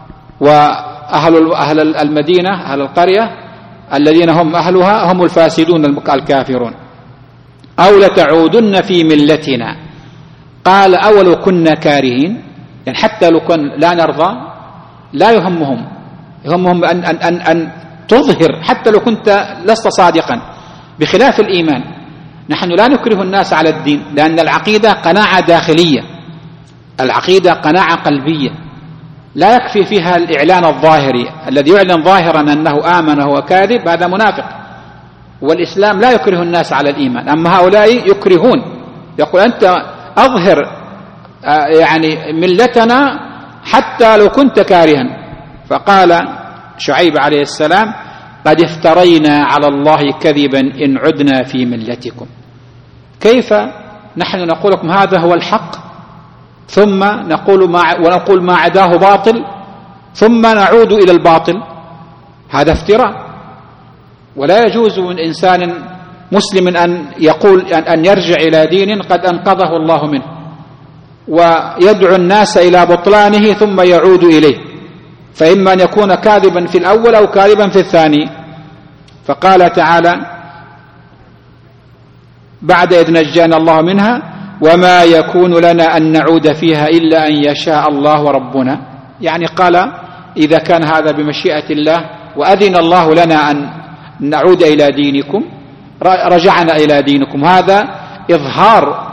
وأهل المدينة أهل القرية الذين هم أهلها هم الفاسدون الكافرون. أو لتعودن في ملتنا، قال أولو كنا كارهين، يعني حتى لو كن لا نرضى لا يهمهم أن تظهر، حتى لو كنت لست صادقا، بخلاف الإيمان. نحن لا نكره الناس على الدين، لأن العقيدة قناعة داخلية، العقيدة قناعة قلبية، لا يكفي فيها الإعلان الظاهري. الذي يعلن ظاهرا أنه آمن هو كاذب، هذا منافق. والإسلام لا يكره الناس على الإيمان، أما هؤلاء يكرهون، يقول أنت أظهر يعني ملتنا حتى لو كنت كارها. فقال شعيب عليه السلام قد افترينا على الله كذبا إن عدنا في ملتكم. كيف نحن نقول لكم هذا هو الحق ثم ونقول ما عداه باطل ثم نعود إلى الباطل؟ هذا افتراء. ولا يجوز من إنسان مسلم أن يقول أن يرجع إلى دين قد أنقذه الله منه ويدعو الناس إلى بطلانه ثم يعود إليه، فإما أن يكون كاذبا في الأول أو كاذبا في الثاني. فقال تعالى بعد إذ نجانا الله منها وما يكون لنا أن نعود فيها إلا أن يشاء الله ربنا. يعني قال إذا كان هذا بمشيئة الله وأذن الله لنا أن نعود إلى دينكم رجعنا إلى دينكم. هذا إظهار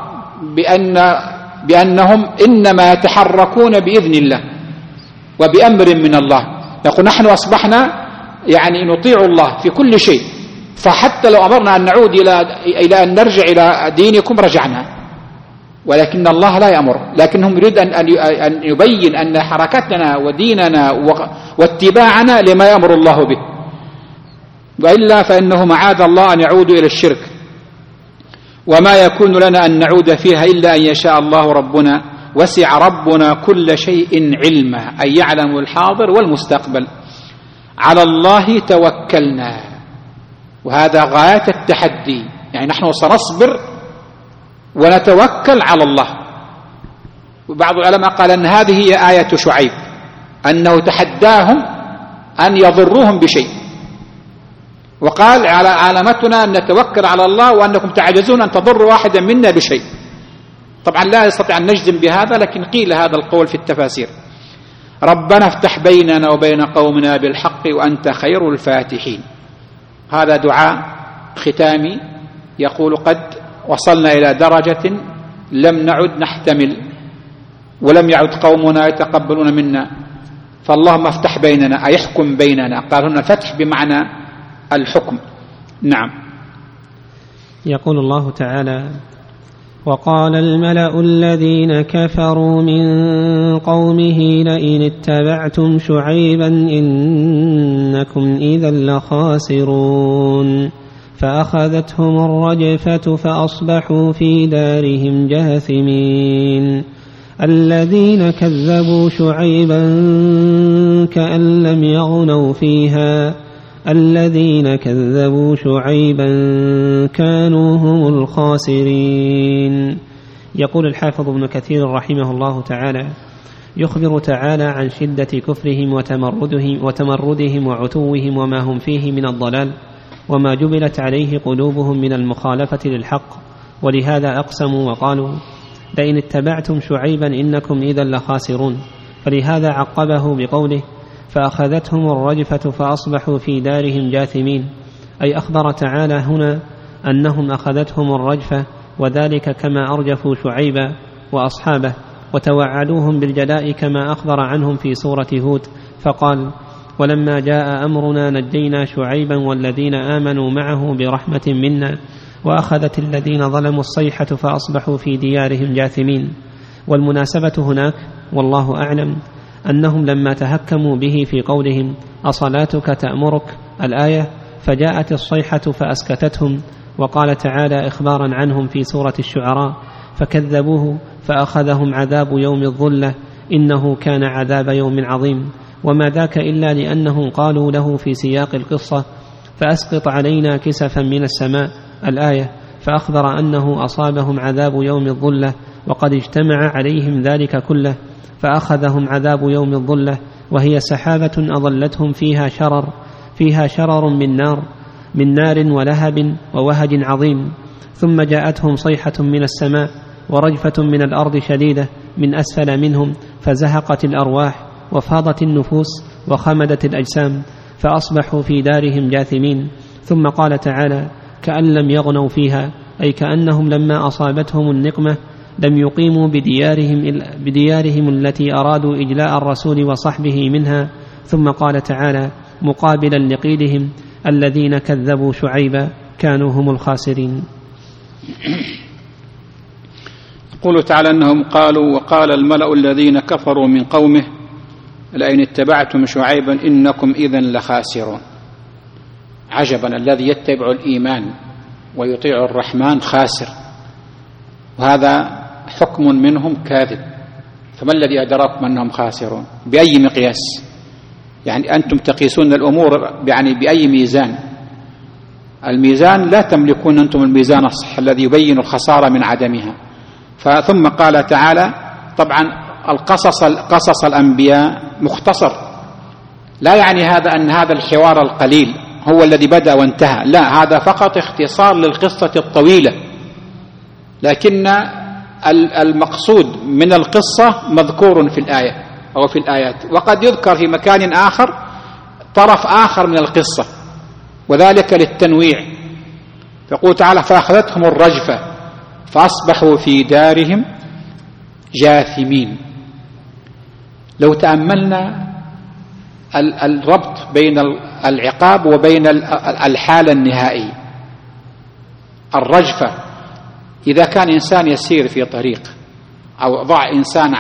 بأنهم إنما يتحركون بإذن الله وبأمر من الله. يقول نحن أصبحنا يعني نطيع الله في كل شيء، فحتى لو أمرنا أن نعود إلى أن نرجع إلى دينكم رجعنا، ولكن الله لا يأمر، لكنهم يريد أن يبين أن حركتنا وديننا واتباعنا لما يأمر الله به، وإلا فإنه معاذ الله أن يعودوا إلى الشرك. وما يكون لنا أن نعود فيها إلا أن يشاء الله ربنا وسع ربنا كل شيء علما، أي يعلم الحاضر والمستقبل. على الله توكلنا، وهذا غاية التحدي، يعني نحن سنصبر ونتوكل على الله. وبعض العلماء قال أن هذه هي آية شعيب، أنه تحداهم أن يضروهم بشيء، وقال على علامتنا أن نتوكل على الله وأنكم تعجزون أن تضروا واحدا منا بشيء. طبعا لا يستطيع أن نجزم بهذا، لكن قيل هذا القول في التفاسير. ربنا افتح بيننا وبين قومنا بالحق وأنت خير الفاتحين. هذا دعاء ختامي يقول قد وصلنا إلى درجة لم نعد نحتمل ولم يعد قومنا يتقبلون منا، فاللهم افتح بيننا أي احكم بيننا. قال هنا الفتح بمعنى الحكم. نعم. يقول الله تعالى: وقال الملأ الذين كفروا من قومه لئن اتبعتم شعيبا إنكم إذا لخاسرون فأخذتهم الرجفة فأصبحوا في دارهم جاثمين. الذين كذبوا شعيبا كأن لم يغنوا فيها الذين كذبوا شعيبا كانوا هم الخاسرين. يقول الحافظ ابن كثير رحمه الله تعالى: يخبر تعالى عن شدة كفرهم وتمردهم وعتوهم وما هم فيه من الضلال وما جبلت عليه قلوبهم من المخالفة للحق، ولهذا أقسموا وقالوا لئن اتبعتم شعيبا إنكم إذا لخاسرون. فلهذا عقبه بقوله: فأخذتهم الرجفة فأصبحوا في دارهم جاثمين، أي أخبر تعالى هنا أنهم أخذتهم الرجفة، وذلك كما أرجفوا شعيبا وأصحابه وتوعدوهم بالجلاء كما أخبر عنهم في سورة هود، فقال: ولما جاء أمرنا نجينا شعيبا والذين آمنوا معه برحمة منا وأخذت الذين ظلموا الصيحة فأصبحوا في ديارهم جاثمين. والمناسبة هناك والله أعلم أنهم لما تهكموا به في قولهم أصلاتك تأمرك الآية فجاءت الصيحة فأسكتتهم. وقال تعالى إخبارا عنهم في سورة الشعراء: فكذبوه فأخذهم عذاب يوم الظلة إنه كان عذاب يوم عظيم. وما ذاك إلا لأنهم قالوا له في سياق القصة: فأسقط علينا كسفا من السماء الآية، فأخبر أنه أصابهم عذاب يوم الظلة وقد اجتمع عليهم ذلك كله، فأخذهم عذاب يوم الظلة وهي سحابة أظلتهم فيها شرر من نار ولهب ووهج عظيم، ثم جاءتهم صيحة من السماء ورجفة من الأرض شديدة من أسفل منهم فزهقت الأرواح وفاضت النفوس وخمدت الأجسام فأصبحوا في دارهم جاثمين. ثم قال تعالى: كأن لم يغنوا فيها، أي كأنهم لما أصابتهم النقمة لم يقيموا بديارهم التي أرادوا إجلاء الرسول وصحبه منها. ثم قال تعالى مقابلا لقيلهم: الذين كذبوا شعيبا كانوا هم الخاسرين. يقول تعالى أنهم قالوا: وقال الملأ الذين كفروا من قومه لئن اتبعتم شعيبا إنكم إذا لخاسرون. عجبا، الذي يتبع الإيمان ويطيع الرحمن خاسر، وهذا حكم منهم كاذب. فما الذي أدراكم أنهم خاسرون؟ بأي مقياس؟ يعني أنتم تقيسون الأمور يعني بأي ميزان؟ الميزان لا تملكون أنتم الميزان الصح الذي يبين الخسارة من عدمها. ثم قال تعالى: طبعا قصص الأنبياء مختصر، لا يعني هذا أن هذا الحوار القليل هو الذي بدأ وانتهى، لا، هذا فقط اختصار للقصة الطويلة، لكن المقصود من القصة مذكور في الآية أو في الآيات، وقد يذكر في مكان آخر طرف آخر من القصة، وذلك للتنويع. يقول تعالى: فأخذتهم الرجفة فأصبحوا في دارهم جاثمين. لو تأملنا الربط بين العقاب وبين الحالة النهائية، الرجفة إذا كان إنسان يسير في طريق أو ضع إنسان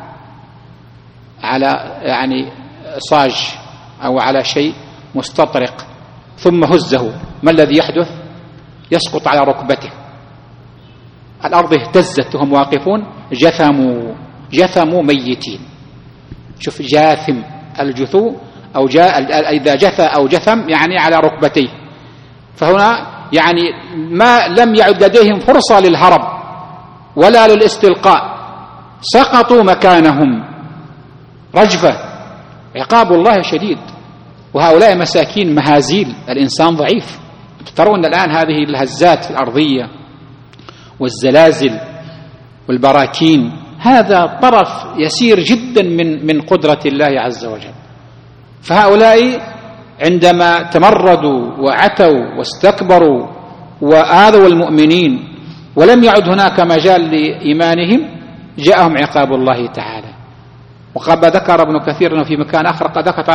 على يعني صاج أو على شيء مستطرق ثم هزه، ما الذي يحدث؟ يسقط على ركبته، الأرض اهتزت وهم واقفون، جثموا ميتين. شوف، جاثم الجثو أو إذا جثى أو جثم يعني على ركبتيه، فهنا يعني ما لم يعد لديهم فرصة للهرب ولا للاستلقاء، سقطوا مكانهم. رجفة، عقاب الله شديد، وهؤلاء مساكين مهازيل، الإنسان ضعيف. ترون الآن هذه الهزات الأرضية والزلازل والبراكين، هذا طرف يسير جدا من قدرة الله عز وجل. فهؤلاء عندما تمردوا وعتوا واستكبروا وآذوا المؤمنين ولم يعد هناك مجال لإيمانهم، جاءهم عقاب الله تعالى. وقد ذكر ابن كثير أنه في مكان آخر قد ذكر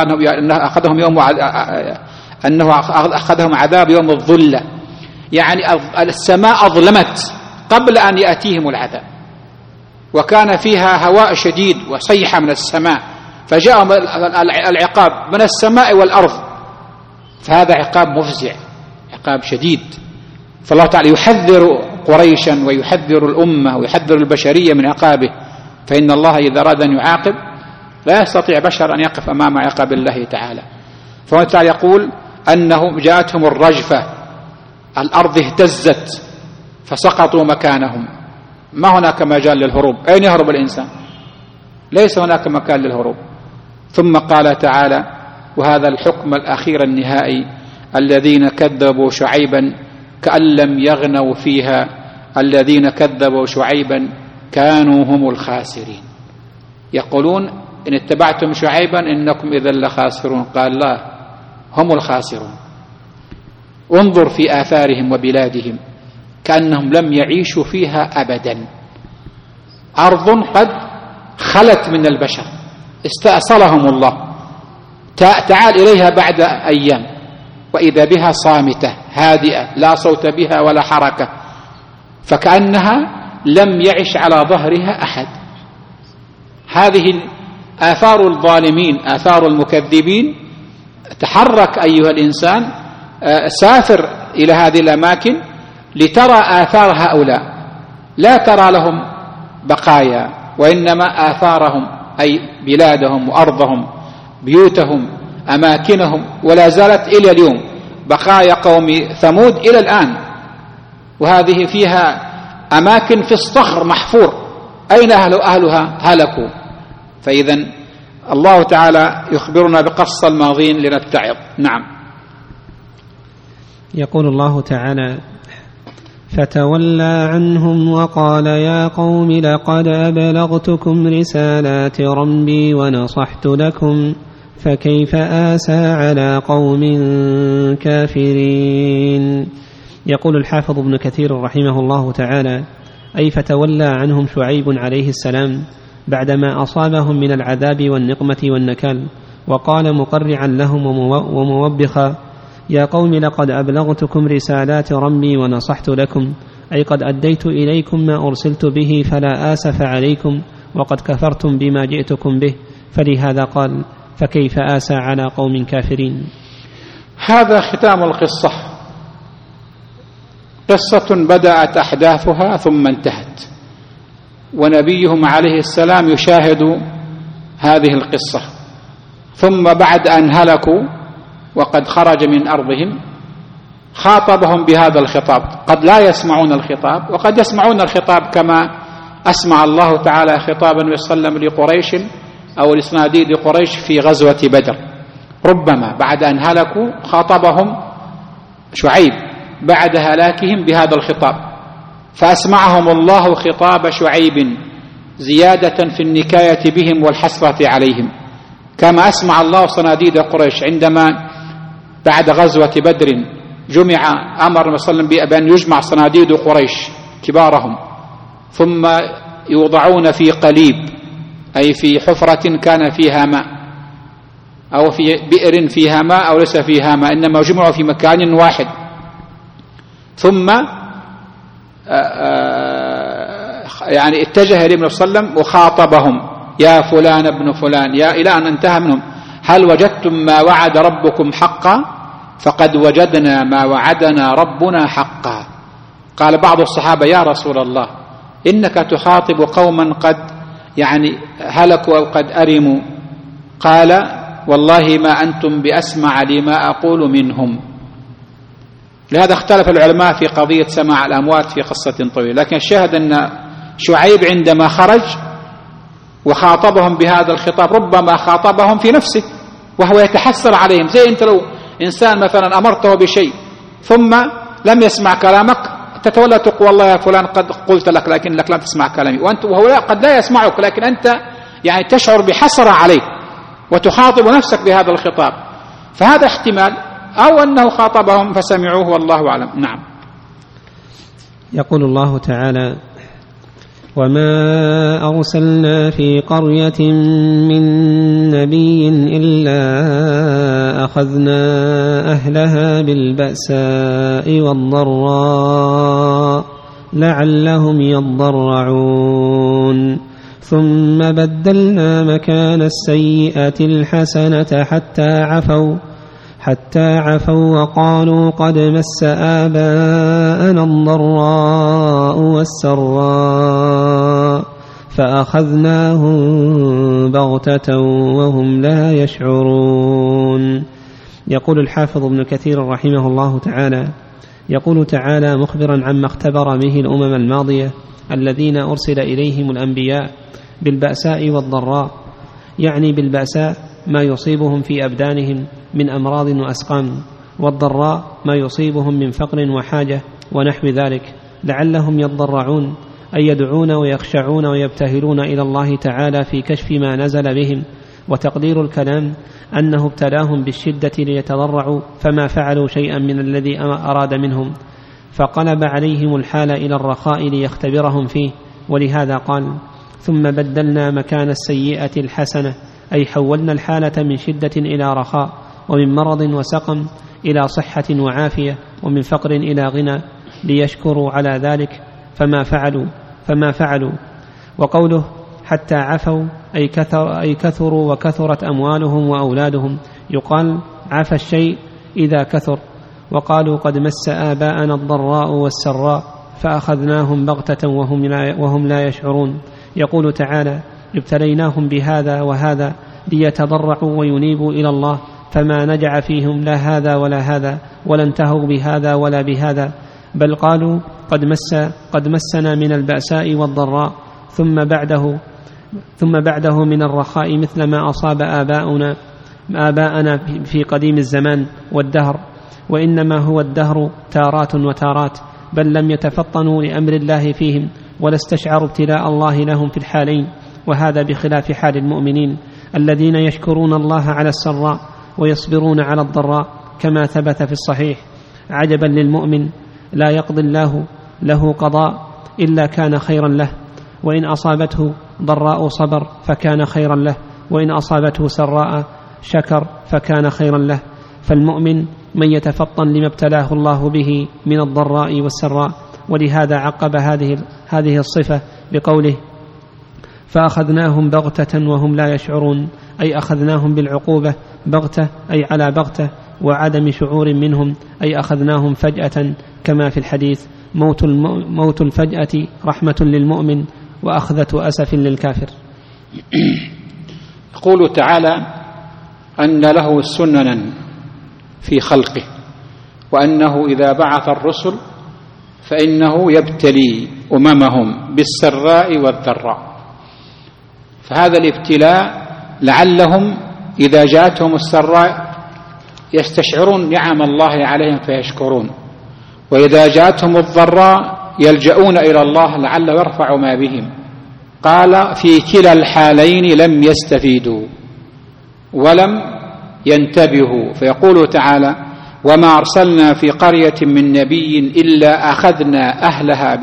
أنه أخذهم عذاب يوم الظلة، يعني السماء أظلمت قبل أن يأتيهم العذاب، وكان فيها هواء شديد وصيحة من السماء، فجاءهم العقاب من السماء والأرض، فهذا عقاب مفزع، عقاب شديد. فالله تعالى يحذر قريشا ويحذر الأمة ويحذر البشرية من عقابه، فإن الله إذا أراد أن يعاقب لا يستطيع بشر أن يقف أمام عقاب الله تعالى. فالله تعالى يقول أنه جاءتهم الرجفة، الأرض اهتزت فسقطوا مكانهم، ما هناك مجال للهروب. أين يهرب الإنسان؟ ليس هناك مكان للهروب. ثم قال تعالى: وهذا الحكم الأخير النهائي: الذين كذبوا شعيبا كأن لم يغنوا فيها، الذين كذبوا شعيبا كانوا هم الخاسرين. يقولون: إن اتبعتم شعيبا إنكم إذا لخاسرون. قال: لا، هم الخاسرون. انظر في آثارهم وبلادهم كأنهم لم يعيشوا فيها أبدا، أرض قد خلت من البشر، استأصلهم الله. تعال إليها بعد أيام وإذا بها صامتة هادئة لا صوت بها ولا حركة، فكأنها لم يعش على ظهرها أحد. هذه آثار الظالمين، آثار المكذبين. تحرك أيها الإنسان، سافر إلى هذه الأماكن لترى آثار هؤلاء، لا ترى لهم بقايا، وإنما آثارهم، أي بلادهم وأرضهم بيوتهم أماكنهم، ولا زالت إلى اليوم بقايا قوم ثمود إلى الآن، وهذه فيها أماكن في الصخر محفور، أين أهلها؟ هلكوا. فإذن الله تعالى يخبرنا بقصة الماضين لنتعظ. نعم. يقول الله تعالى: فتولى عنهم وقال يا قوم لقد أبلغتكم رسالات ربي ونصحت لكم فكيف آسى على قوم كافرين. يقول الحافظ ابن كثير رحمه الله تعالى: أي فتولى عنهم شعيب عليه السلام بعدما أصابهم من العذاب والنقمة والنكال، وقال مقرعا لهم وموبخا: يا قوم لقد أبلغتكم رسالات ربي ونصحت لكم، أي قد أديت إليكم ما أرسلت به فلا آسف عليكم، وقد كفرتم بما جئتكم به، فلهذا قال فكيف آسى على قوم كافرين. هذا ختام القصة، قصة بدأت أحداثها ثم انتهت، ونبيهم عليه السلام يشاهد هذه القصة، ثم بعد أن هلكوا وقد خرج من أرضهم خاطبهم بهذا الخطاب. قد لا يسمعون الخطاب وقد يسمعون الخطاب، كما أسمع الله تعالى خطابا النبي صلى الله عليه وسلم لقريش أو لصناديد قريش في غزوة بدر. ربما بعد أن هلكوا خاطبهم شعيب بعد هلاكهم بهذا الخطاب، فأسمعهم الله خطاب شعيب زيادة في النكاية بهم والحسرة عليهم، كما أسمع الله صناديد قريش عندما بعد غزوة بدر أمر النبي صلى الله عليه وسلم بأن يجمع صناديد قريش كبارهم ثم يوضعون في قليب، أي في حفرة كان فيها ماء أو في بئر فيها ماء أو ليس فيها ماء، إنما جمعوا في مكان واحد. ثم يعني اتجه إليهم صلى الله عليه وسلم وخاطبهم: يا فلان ابن فلان، يا إلى أن انتهى منهم: هل وجدتم ما وعد ربكم حقا؟ فقد وجدنا ما وعدنا ربنا حقا. قال بعض الصحابة: يا رسول الله، إنك تخاطب قوما قد يعني هلكوا أو قد أرموا. قال: والله ما أنتم بأسمع لما أقول منهم. لهذا اختلف العلماء في قضية سماع الأموات في قصة طويلة، لكن الشاهد أن شعيب عندما خرج وخاطبهم بهذا الخطاب ربما خاطبهم في نفسه وهو يتحسر عليهم. زي أنت لو إنسان مثلا أمرته بشيء ثم لم يسمع كلامك تتولى تقول: والله يا فلان قد قلت لك لكنك لم تسمع كلامي، وهو قد لا يسمعك، لكن أنت يعني تشعر بحسرة عليه وتخاطب نفسك بهذا الخطاب. فهذا احتمال، أو أنه خاطبهم فسمعوه، والله أعلم. نعم. يقول الله تعالى: وما أرسلنا في قرية من نبي إلا أخذنا أهلها بالبأساء والضراء لعلهم يضرعون ثم بدلنا مكان السيئة الحسنة حتى عفوا وقالوا قد مس آباءنا الضراء والسراء فأخذناهم بغتة وهم لا يشعرون. يقول الحافظ ابن كثير رحمه الله تعالى: يقول تعالى مخبرا عما اختبر به الأمم الماضية الذين أرسل إليهم الأنبياء بالبأساء والضراء، يعني بالبأساء ما يصيبهم في أبدانهم من أمراض وأسقام، والضراء ما يصيبهم من فقر وحاجة ونحو ذلك، لعلهم يضرعون، أي يدعون ويخشعون ويبتهلون إلى الله تعالى في كشف ما نزل بهم. وتقدير الكلام أنه ابتلاهم بالشدة ليتضرعوا، فما فعلوا شيئا من الذي أراد منهم، فقلب عليهم الحال إلى الرخاء ليختبرهم فيه. ولهذا قال: ثم بدلنا مكان السيئة الحسنة، أي حولنا الحالة من شدة إلى رخاء، ومن مرض وسقم إلى صحة وعافية، ومن فقر إلى غنى، ليشكروا على ذلك فما فعلوا. وقوله حتى عفوا أي كثروا وكثرت أموالهم وأولادهم، يقال عفى الشيء إذا كثر. وقالوا قد مس آباءنا الضراء والسراء فأخذناهم بغتة وهم لا يشعرون. يقول تعالى: ابتليناهم بهذا وهذا ليتضرعوا وينيبوا إلى الله، فما نجع فيهم لا هذا ولا هذا، ولا انتهوا بهذا ولا بهذا، بل قالوا قد مسنا من البأساء والضراء ثم بعده من الرخاء مثل ما أصاب آباءنا في قديم الزمان والدهر. وإنما هو الدهر تارات وتارات، بل لم يتفطنوا لأمر الله فيهم ولا استشعروا ابتلاء الله لهم في الحالين. وهذا بخلاف حال المؤمنين الذين يشكرون الله على السراء ويصبرون على الضراء، كما ثبت في الصحيح: عجبا للمؤمن لا يقضي الله له قضاء إلا كان خيرا له، وإن أصابته ضراء صبر فكان خيرا له، وإن أصابته سراء شكر فكان خيرا له. فالمؤمن من يتفطن لما ابتلاه الله به من الضراء والسراء. ولهذا عقب هذه الصفة بقوله: فأخذناهم بغتة وهم لا يشعرون، أي أخذناهم بالعقوبة بغتة أي على بغتة وعدم شعور منهم، أي أخذناهم فجأة، كما في الحديث: موت الفجأة رحمة للمؤمن وأخذة أسف للكافر. يقول تعالى أن له سننا في خلقه، وأنه إذا بعث الرسل فإنه يبتلي أممهم بالسراء والضراء. فهذا الابتلاء لعلهم إذا جاءتهم السراء يستشعرون نعم الله عليهم فيشكرون، وإذا جاءتهم الضراء يلجؤون إلى الله لعله يرفع ما بهم. قال في كلا الحالين لم يستفيدوا ولم ينتبهوا، فيقول تعالى وما أرسلنا في قرية من نبي إلا أخذنا أهلها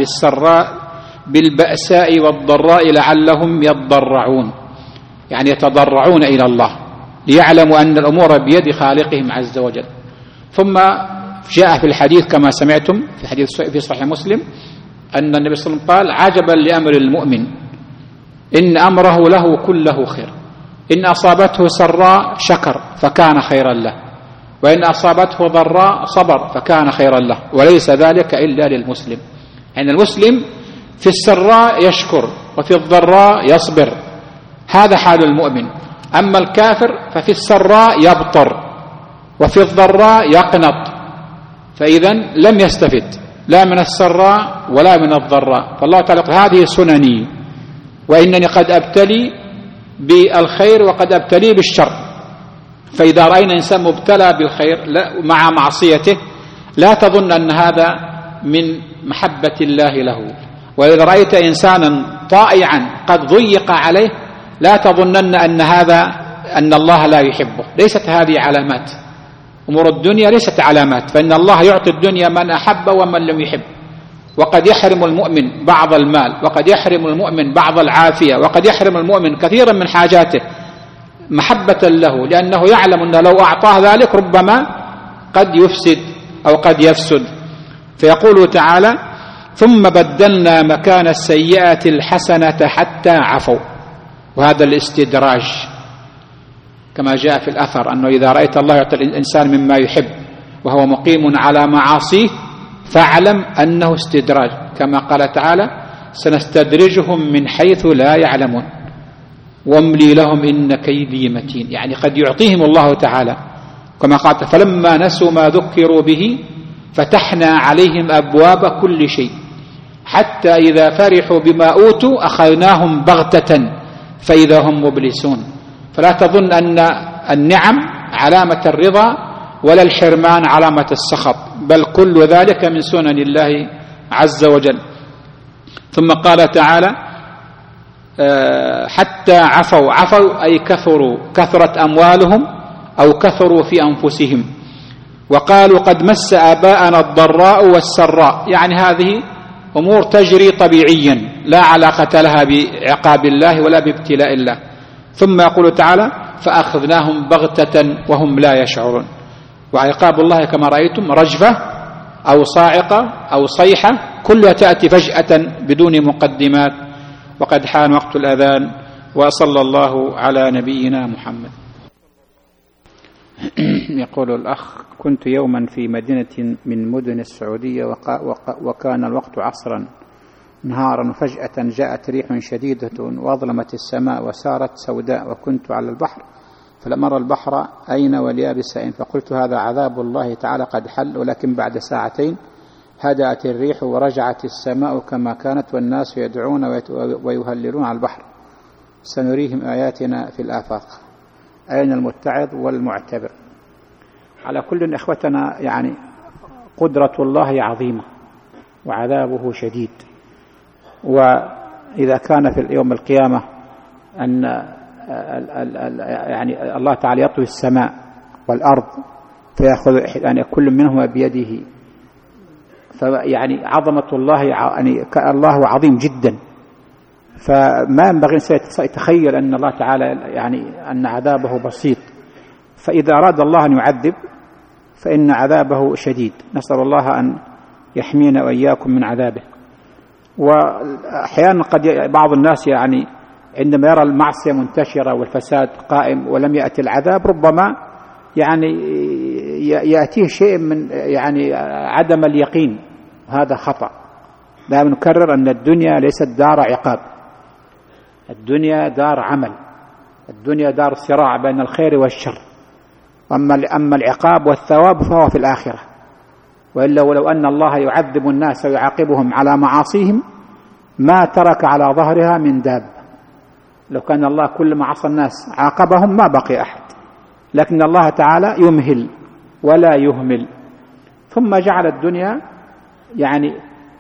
بالبأساء والضراء لعلهم يضرعون، يعني يتضرعون إلى الله ليعلموا أن الأمور بيد خالقهم عز وجل. ثم جاء في الحديث كما سمعتم في حديث في صحيح مسلم أن النبي صلى الله عليه وسلم قال عجبا لأمر المؤمن إن أمره له كله خير، إن أصابته سراء شكر فكان خيرا له، وإن أصابته ضراء صبر فكان خيرا له، وليس ذلك إلا للمسلم. يعني المسلم في السراء يشكر وفي الضراء يصبر، هذا حال المؤمن. أما الكافر ففي السراء يبطر وفي الضراء يقنط، فإذا لم يستفد لا من السراء ولا من الضراء. فالله تعالى هذه سنني، وإنني قد أبتلي بالخير وقد أبتلي بالشر. فإذا رأينا إنسان مبتلى بالخير مع معصيته لا تظن أن هذا من محبة الله له، وإذا رأيت إنسانا طائعا قد ضيق عليه لا تظنن أن الله لا يحبه. ليست هذه علامات، أمور الدنيا ليست علامات، فإن الله يعطي الدنيا من أحب ومن لم يحب، وقد يحرم المؤمن بعض المال، وقد يحرم المؤمن بعض العافية، وقد يحرم المؤمن كثيرا من حاجاته محبة له، لأنه يعلم أنه لو أعطاه ذلك ربما قد يفسد أو قد يفسد. فيقول تعالى ثم بدلنا مكان السيئة الحسنة حتى عفوا، وهذا الاستدراج كما جاء في الأثر أنه إذا رأيت الله يعطي الإنسان مما يحب وهو مقيم على معاصيه فاعلم أنه استدراج، كما قال تعالى سنستدرجهم من حيث لا يعلمون واملي لهم إن كيدي متين. يعني قد يعطيهم الله تعالى كما قال فلما نسوا ما ذكروا به فتحنا عليهم أبواب كل شيء حتى إذا فرحوا بما أوتوا أخذناهم بغتة فإذا هم مبلسون. فلا تظن أن النعم علامة الرضا ولا الحرمان علامة السخط، بل كل ذلك من سنن الله عز وجل. ثم قال تعالى حتى عفوا أي كثرت أموالهم أو كثروا في أنفسهم، وقالوا قد مس آباءنا الضراء والسراء، يعني هذه أمور تجري طبيعيا لا علاقة لها بعقاب الله ولا بابتلاء الله. ثم يقول تعالى فأخذناهم بغتة وهم لا يشعرون. وعقاب الله كما رأيتم رجفة أو صاعقة أو صيحة كلها تأتي فجأة بدون مقدمات. وقد حان وقت الأذان، وصلى الله على نبينا محمد. يقول الأخ كنت يوما في مدينة من مدن السعودية وكان الوقت عصرا نهارا، وفجأة جاءت ريح شديدة وأظلمت السماء وسارت سوداء، وكنت على البحر فلم أرى البحر أين واليابس أين، فقلت هذا عذاب الله تعالى قد حل. ولكن بعد ساعتين هدأت الريح ورجعت السماء كما كانت والناس يدعون ويهللون على البحر. سنريهم آياتنا في الآفاق. أين المتعظ والمعتبر؟ على كل إخوتنا يعني قدرة الله عظيمة وعذابه شديد، وإذا كان في يوم القيامة أن يعني الله تعالى يطوي السماء والأرض فيأخذ يعني كل منهما بيده، فيعني عظمة الله يعني الله عظيم جدا، فما ينبغي يتخيل أن الله تعالى يعني أن عذابه بسيط. فإذا أراد الله أن يعذب فإن عذابه شديد، نسأل الله أن يحمينا وإياكم من عذابه. وأحيانا قد بعض الناس يعني عندما يرى المعصية منتشرة والفساد قائم ولم يأتي العذاب ربما يعني يأتيه شيء من يعني عدم اليقين، هذا خطأ. لا نكرر أن الدنيا ليست دار عقاب، الدنيا دار عمل، الدنيا دار صراع بين الخير والشر، أما العقاب والثواب فهو في الآخرة. وإلا ولو أن الله يعذب الناس ويعاقبهم على معاصيهم ما ترك على ظهرها من داب، لو كان الله كل ما عصى الناس عاقبهم ما بقي أحد، لكن الله تعالى يمهل ولا يهمل. ثم جعل الدنيا يعني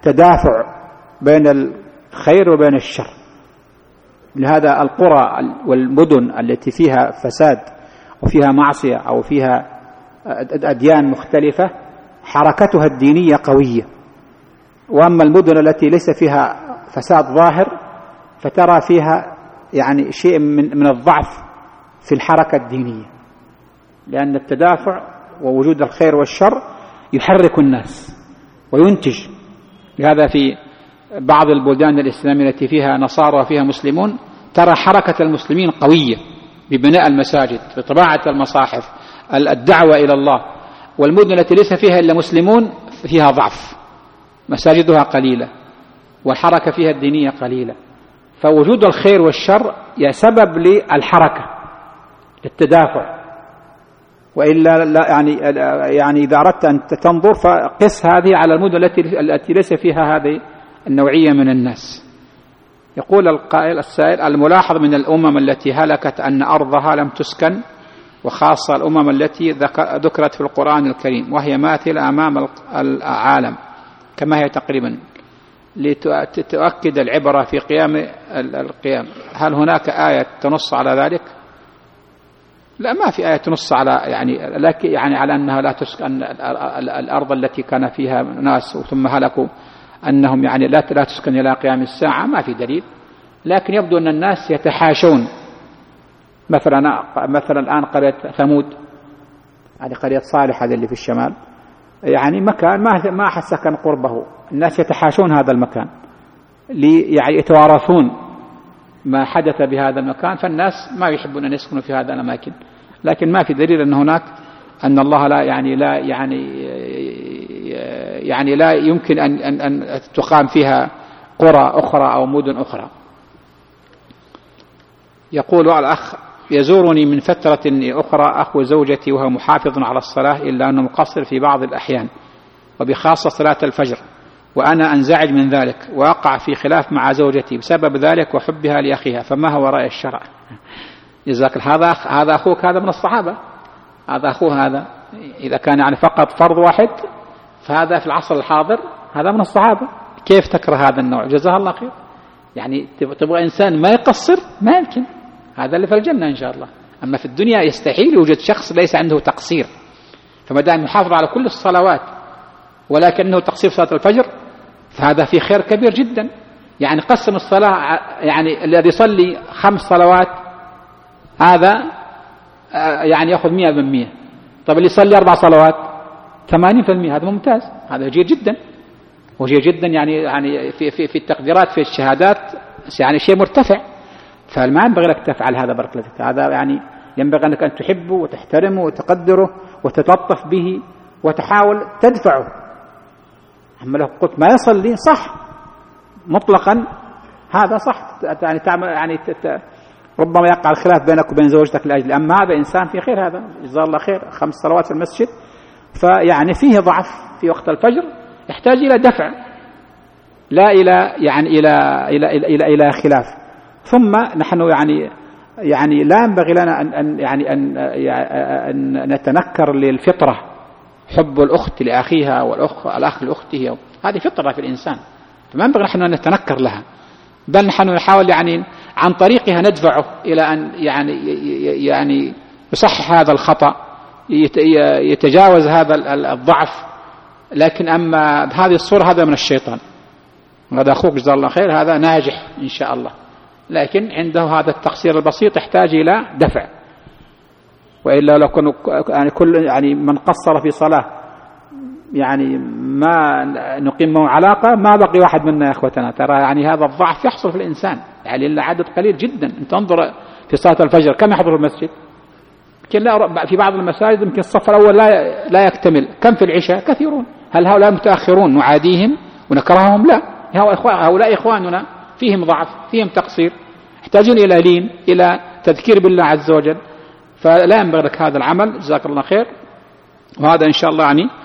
تدافع بين الخير وبين الشر. لهذا القرى والمدن التي فيها فساد وفيها معصية أو فيها أديان مختلفة حركتها الدينية قوية، وأما المدن التي ليس فيها فساد ظاهر فترى فيها يعني شيء من الضعف في الحركة الدينية، لأن التدافع ووجود الخير والشر يحرك الناس وينتج. لهذا في بعض البلدان الإسلامية التي فيها نصارى وفيها مسلمون ترى حركة المسلمين قوية ببناء المساجد، بطباعة المصاحف، الدعوة إلى الله. والمدن التي ليس فيها إلا مسلمون فيها ضعف، مساجدها قليلة والحركة فيها الدينية قليلة. فوجود الخير والشر سبب للحركة للتدافع. وإلا لا يعني إذا أردت أن تنظر فقس هذه على المدن التي ليس فيها هذه النوعية من الناس. يقول القائل السائل: الملاحظ من الأمم التي هلكت أن أرضها لم تسكن، وخاصة الأمم التي ذكرت في القرآن الكريم وهي ماثلة أمام العالم كما هي تقريبا، لتؤكد العبرة في القيام. هل هناك آية تنص على ذلك؟ لا، ما في آية تنص على يعني على أنها لا تسكن الأرض التي كان فيها ناس ثم هلكوا، أنهم يعني لا تسكن إلى قيام الساعة، ما في دليل. لكن يبدو أن الناس يتحاشون. مثلا الآن قرية ثمود، هذه قرية صالح هذا اللي في الشمال، يعني مكان ما أحد سكن قربه، الناس يتحاشون هذا المكان يعني يتوارثون ما حدث بهذا المكان، فالناس ما يحبون أن يسكنوا في هذا الأماكن. لكن ما في دليل أن الله لا يمكن أن تقام فيها قرى أخرى أو مدن أخرى. يقول الأخ: يزورني من فترة أخرى أخو زوجتي وهو محافظ على الصلاة إلا أنه مقصر في بعض الأحيان، وبخاصة صلاة الفجر، وأنا أنزعج من ذلك وأقع في خلاف مع زوجتي بسبب ذلك وحبها لأخيها، فما هو رأي الشرع؟ جزاك الله. هذا أخوك، هذا من الصحابة، هذا أخوه. هذا إذا كان يعني فقط فرض واحد فهذا في العصر الحاضر هذا من الصحابة. كيف تكره هذا النوع؟ جزاه الله خير. يعني تبغى إنسان ما يقصر؟ ما يمكن، هذا اللي في الجنة إن شاء الله. أما في الدنيا يستحيل يوجد شخص ليس عنده تقصير. فما دام يحافظ على كل الصلوات ولكنه تقصير صلاة الفجر فهذا في خير كبير جدا. يعني قسم الصلاة، يعني الذي يصلي 5 صلوات هذا يعني يأخذ 100%. طب اللي يصلي 4 صلوات 80%، هذا ممتاز، هذا جيد جدا. وجيد جدا يعني في التقديرات في الشهادات يعني شيء مرتفع. فما ينبغي لك تفعل هذا بارك الله فيك. هذا يعني ينبغي أنك أن تحبه وتحترمه وتقدره وتتلطف به وتحاول تدفعه. أما لو قلت ما يصلي صح مطلقا هذا صح، يعني تعمل ربما يقع الخلاف بينك وبين زوجتك لأجل، أما هذا إنسان في خير، هذا جزاه الله خير 5 صلوات في المسجد، فيعني فيه ضعف في وقت الفجر يحتاج إلى دفع لا إلى خلاف. ثم نحن يعني لا ينبغي لنا أن نتنكر للفطرة، حب الأخت لأخيها والأخ لأخته، هذه فطرة في الإنسان، فما ينبغي نحن أن نتنكر لها، بل نحن نحاول عن طريقها ندفعه إلى أن يعني يصحح هذا الخطأ، يتجاوز هذا الضعف. لكن أما بهذه الصورة هذا من الشيطان. هذا أخوك جزاه الله خير، هذا ناجح إن شاء الله، لكن عنده هذا التقصير البسيط يحتاج إلى دفع. وإلا لو كانوا يعني من قصر في صلاة يعني ما نقيم معه علاقة ما بقي واحد منا يا أخوتنا. ترى يعني هذا الضعف يحصل في الإنسان، يعني إلا عدد قليل جدا. أنت انظر في صلاة الفجر كم يحضر المسجد؟ يمكن لا، في بعض المساجد يمكن الصف الأول لا يكتمل. كم في العشاء؟ كثيرون. هل هؤلاء متأخرون نعاديهم ونكرههم؟ لا، هؤلاء إخواننا فيهم ضعف، فيهم تقصير، يحتاجون إلى لين، إلى تذكير بالله عز وجل. فلا ينبغي لك هذا العمل. جزاك الله خير. وهذا إن شاء الله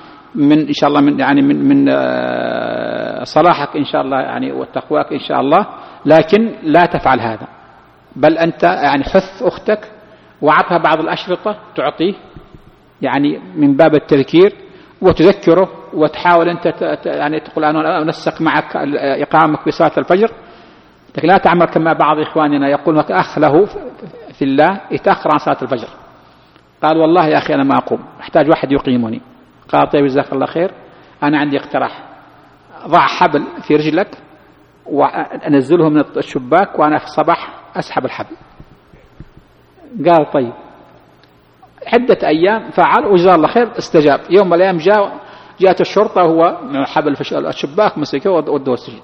من صلاحك إن شاء الله وتقواك إن شاء الله. لكن لا تفعل هذا، بل أنت حث أختك وعطها بعض الأشرطة تعطيه من باب التذكير، وتذكره وتحاول أنت يعني تقول أنا أنسق معك إقامك بصلاة الفجر، لكن لا تعمل كما بعض إخواننا يقول أخ له في الله يتأخر عن صلاة الفجر، قال والله يا أخي أنا ما أقوم، أحتاج واحد يقيمني. قال طيب جزاك الله خير، أنا عندي اقتراح، ضع حبل في رجلك وأنزله من الشباك وأنا في الصباح أسحب الحبل. قال طيب. عدة أيام فعل وجزاه الله خير، استجاب. يوم من الأيام جاءت الشرطة وهو من حبل في الشباك مسكه ودوه السجن.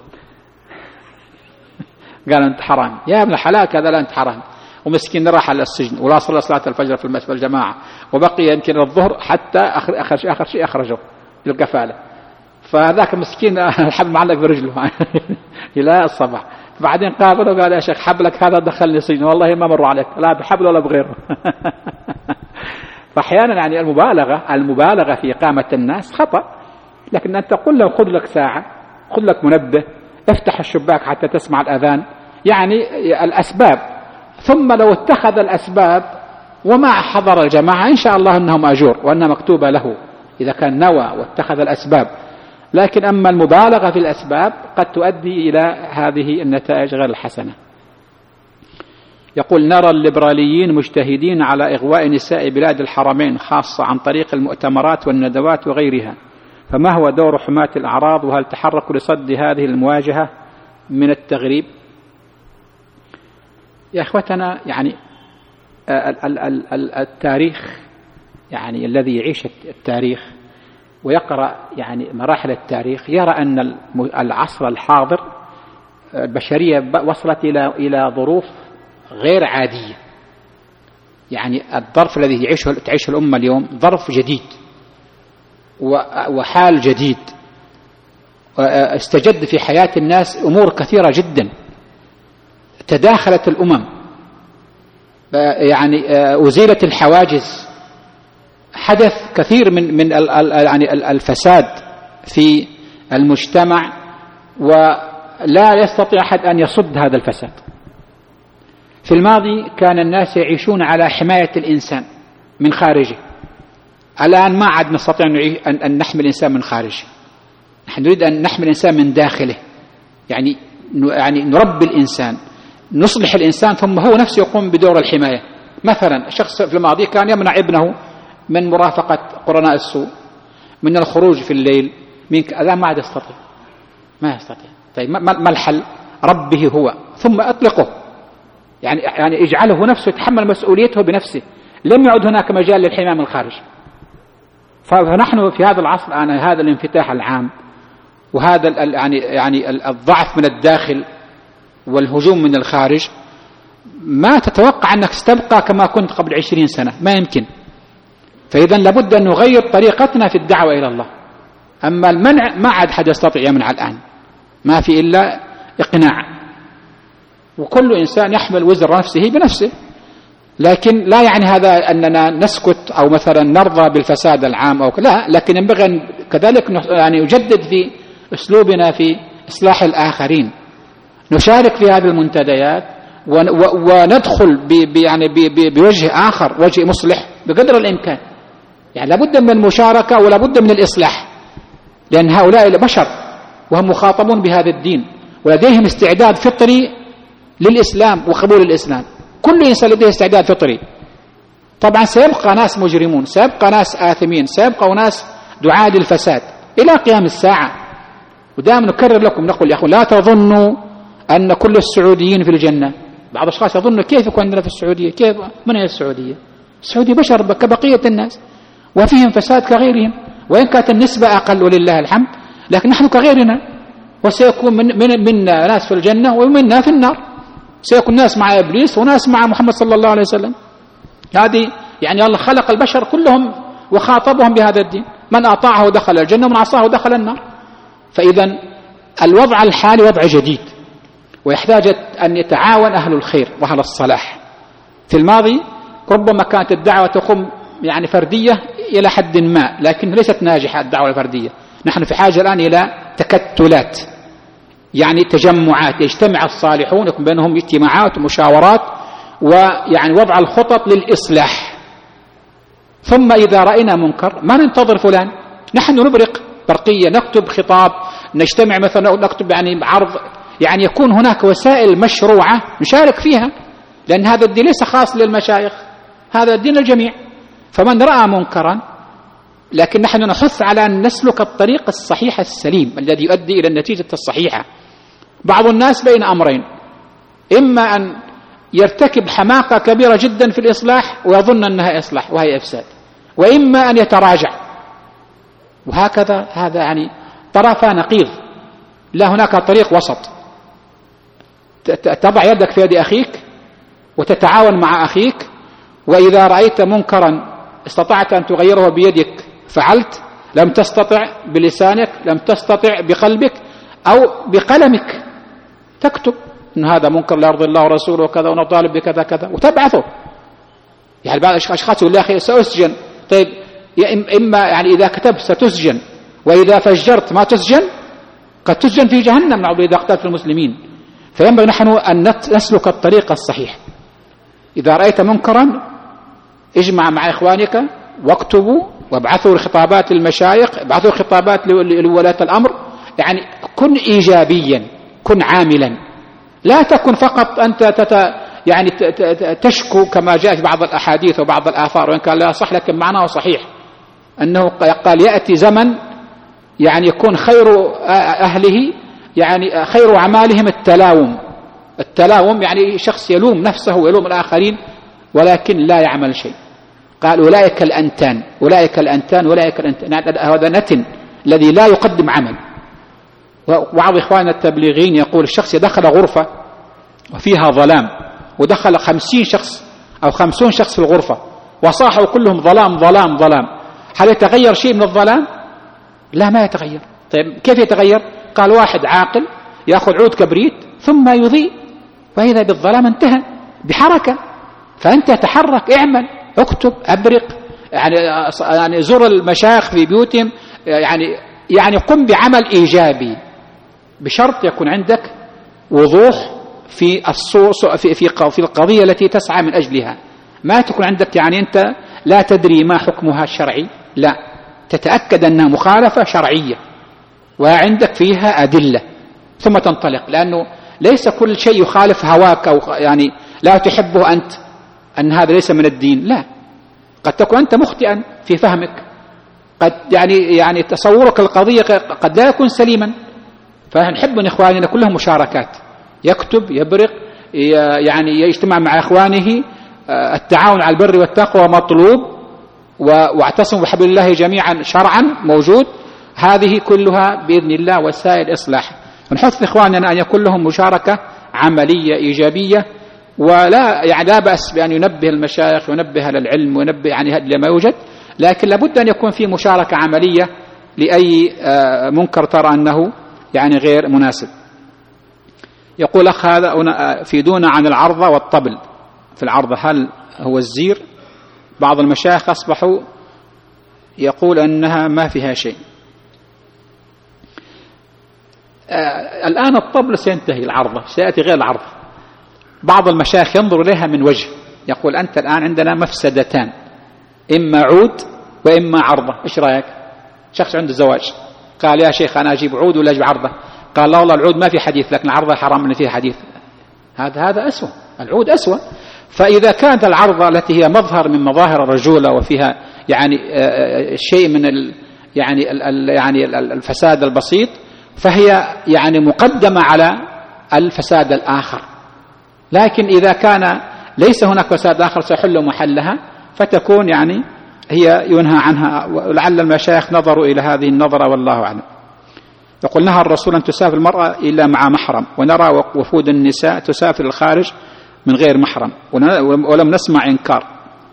قال أنت حرام يا ابن الحلال، هذا لا أنت حرام. ومسكين راح على السجن ولا صلى صلاة الفجر في المسجد الجماعة، وبقي يمكن الظهر حتى آخر شيء أخرجه بالقفالة. فذاك المسكين الحبل معلق برجله إلى الصباح. بعدين قابله وقال يا شيخ حبلك هذا دخلني سجن، والله ما مر عليك لا بحبل ولا بغيره. فأحيانا يعني المبالغة في إقامة الناس خطأ، لكن أنت تقول له خذ لك ساعة، خذ لك منبه، افتح الشباك حتى تسمع الأذان، يعني الأسباب. ثم لو اتخذ الأسباب وما حضر الجماعة إن شاء الله أنه مأجور وأنها مكتوبة له إذا كان نوى واتخذ الأسباب. لكن أما المبالغة في الأسباب قد تؤدي إلى هذه النتائج غير الحسنة. يقول نرى الليبراليين مجتهدين على إغواء نساء بلاد الحرمين خاصة عن طريق المؤتمرات والندوات وغيرها، فما هو دور حماة الأعراض، وهل تحركوا لصد هذه المواجهة من التغريب؟ يا أخوتنا يعني التاريخ يعني الذي يعيش التاريخ ويقرأ يعني مراحل التاريخ يرى أن العصر الحاضر البشرية وصلت إلى ظروف غير عادية. يعني الظرف الذي تعيشه الأمة اليوم ظرف جديد وحال جديد، استجد في حياة الناس أمور كثيرة جدا، تداخلت الأمم، يعني أزيلت الحواجز، حدث كثير من يعني الفساد في المجتمع، ولا يستطيع أحد أن يصد هذا الفساد. في الماضي كان الناس يعيشون على حماية الإنسان من خارجه، الآن ما عاد نستطيع أن نحمي الإنسان من خارجه، نحن نريد أن نحمي الإنسان من داخله، يعني نربي الإنسان، نصلح الإنسان، ثم هو نفسه يقوم بدور الحماية. مثلا الشخص في الماضي كان يمنع ابنه من مرافقة قرناء السوء، من الخروج في الليل، الآن ما عاد يستطيع، ما يستطيع. طيب ما الحل؟ ربه هو ثم أطلقه، يعني اجعله نفسه يتحمل مسؤوليته بنفسه، لم يعد هناك مجال للحماية من الخارج. فنحن في هذا العصر هذا الانفتاح العام وهذا يعني الضعف من الداخل والهجوم من الخارج، ما تتوقع أنك ستبقى كما كنت قبل 20 سنة، ما يمكن. فإذا لابد أن نغير طريقتنا في الدعوة إلى الله. أما المنع ما عاد حد يستطيع يمنع الآن، ما في إلا إقناع، وكل إنسان يحمل وزر نفسه بنفسه. لكن لا يعني هذا أننا نسكت أو مثلا نرضى بالفساد العام أو لا، لكن ينبغي كذلك يعني نجدد في أسلوبنا في إصلاح الآخرين، نشارك في هذه المنتديات وندخل بوجه آخر، وجه مصلح بقدر الإمكان. يعني لابد من المشاركة ولابد من الإصلاح، لأن هؤلاء البشر وهم مخاطبون بهذا الدين ولديهم استعداد فطري للإسلام وقبول الإسلام. كل إنسان لديه استعداد فطري. طبعا سيبقى ناس مجرمون، سيبقى ناس آثمين، سيبقى ناس دعاة للفساد إلى قيام الساعة. ودائما نكرر لكم نقول يا أخوان لا تظنوا أن كل السعوديين في الجنة. بعض الأشخاص يظن كيف يكون عندنا في السعودية، كيف من هي السعودية؟ السعودية بشر كبقية الناس وفيهم فساد كغيرهم، وإن كانت النسبة أقل ولله الحمد، لكن نحن كغيرنا، وسيكون منا ناس في الجنة ومنا في النار. سيكون ناس مع إبليس وناس مع محمد صلى الله عليه وسلم. هذه يعني الله خلق البشر كلهم وخاطبهم بهذا الدين، من أطاعه دخل الجنة ومن عصاه دخل النار. فإذا الوضع الحالي وضع جديد، ويحتاج أن يتعاون أهل الخير وأهل الصلاح. في الماضي ربما كانت الدعوة تقوم يعني فردية إلى حد ما، لكن ليست ناجحة الدعوة الفردية. نحن في حاجة الآن إلى تكتلات، يعني تجمعات يجتمع الصالحون، يكون بينهم اجتماعات ومشاورات، ويعني وضع الخطط للإصلاح. ثم إذا رأينا منكر ما ننتظر فلان، نحن نبرق برقية، نكتب خطاب، نجتمع مثلا نكتب يعني عرض، يعني يكون هناك وسائل مشروعة نشارك فيها، لأن هذا الدين ليس خاص للمشايخ، هذا الدين الجميع. فمن رأى منكرا، لكن نحن نحث على أن نسلك الطريق الصحيح السليم الذي يؤدي إلى النتيجة الصحيحة. بعض الناس بين أمرين، إما أن يرتكب حماقة كبيرة جدا في الإصلاح ويظن أنها إصلاح وهي إفساد، وإما أن يتراجع، وهكذا. هذا يعني طرفا نقيض، لا هناك طريق وسط. تضع يدك في يد أخيك وتتعاون مع أخيك، وإذا رأيت منكرا استطعت أن تغيره بيدك فعلت، لم تستطع بلسانك، لم تستطع بقلبك أو بقلمك تكتب إن هذا منكر لا يرضي الله ورسوله وكذا، ونطالب بكذا كذا، وتبعثه. يعني بعض الأشخاص يقول يا أخي سأسجن. طيب إما يعني إذا كتبت ستسجن، وإذا فجرت ما تسجن، قد تسجن في جهنم نعوذ بالله إذا اقتلت المسلمين. فينبغي نحن أن نسلك الطريق الصحيح. إذا رأيت منكرا اجمع مع إخوانك واكتبوا وابعثوا خطابات المشايخ، ابعثوا خطابات لولاة الأمر. يعني كن إيجابيا، كن عاملا، لا تكن فقط أنت يعني تشكو كما جاء في بعض الأحاديث وبعض الآثار، وإن كان لا صح لكن معناه صحيح، أنه قال يأتي زمن يعني يكون خير أهله يعني خير أعمالهم التلاوم، يعني شخص يلوم نفسه ويلوم الآخرين ولكن لا يعمل شيء. قال أولئك الأنتان، هذا نتن الذي لا يقدم عمل. وبعض إخواننا التبليغين يقول الشخص يدخل غرفة وفيها ظلام، ودخل 50 شخص أو 50 شخص في الغرفة وصاحوا كلهم ظلام ظلام ظلام، هل يتغير شيء من الظلام؟ لا، ما يتغير. طيب كيف يتغير؟ قال واحد عاقل يأخذ عود كبريت ثم يضيء، وإذا بالظلام انتهى بحركة. فأنت تحرك، اعمل، اكتب، أبرق، يعني زر المشايخ في بيوتهم، يعني قم بعمل إيجابي، بشرط يكون عندك وضوح في في القضية التي تسعى من أجلها. ما تكون عندك يعني أنت لا تدري ما حكمها الشرعي، لا، تتأكد أنها مخالفة شرعية وعندك فيها أدلة ثم تنطلق، لأنه ليس كل شيء يخالف هواك أو يعني لا تحبه أنت أن هذا ليس من الدين، لا، قد تكون أنت مخطئا في فهمك، قد يعني تصورك القضية قد لا يكون سليما. فنحب من إخواننا كلهم مشاركات، يكتب، يبرق، يعني يجتمع مع إخوانه. التعاون على البر والتقوى مطلوب، واعتصموا بحبل الله جميعا شرعا موجود. هذه كلها بإذن الله وسائل إصلاح. ونحث إخواننا أن يكون لهم مشاركة عملية إيجابية، ولا يعني لا بأس بأن ينبه المشايخ، ينبه للعلم، وينبه يعني لما يوجد، لكن لابد أن يكون في مشاركة عملية لأي منكر ترى أنه يعني غير مناسب. يقول أخ هذا فيدونا عن العرضة والطبل. في العرضة هل هو الزير؟ بعض المشايخ أصبحوا يقول أنها ما فيها شيء. الآن الطبل سينتهي، العرضة سيأتي غير العرضة. بعض المشايخ ينظر إليها من وجه، يقول أنت الآن عندنا مفسدتان، إما عود وإما عرضة، إيش رأيك؟ شخص عنده زواج قال يا شيخ أنا أجيب عود ولا أجيب عرضة؟ قال لا والله العود ما في حديث، لكن العرضة حرام من فيها حديث. هذا أسوأ، العود أسوأ. فإذا كانت العرضة التي هي مظهر من مظاهر الرجولة وفيها يعني شيء من يعني الفساد البسيط، فهي يعني مقدمة على الفساد الآخر. لكن إذا كان ليس هناك فساد آخر سيحل محلها، فتكون يعني هي ينهى عنها. ولعل المشايخ نظروا إلى هذه النظرة والله أعلم. يقول نهى الرسول أن تسافر المرأة إلا مع محرم، ونرى وفود النساء تسافر الخارج من غير محرم ولم نسمع إنكار.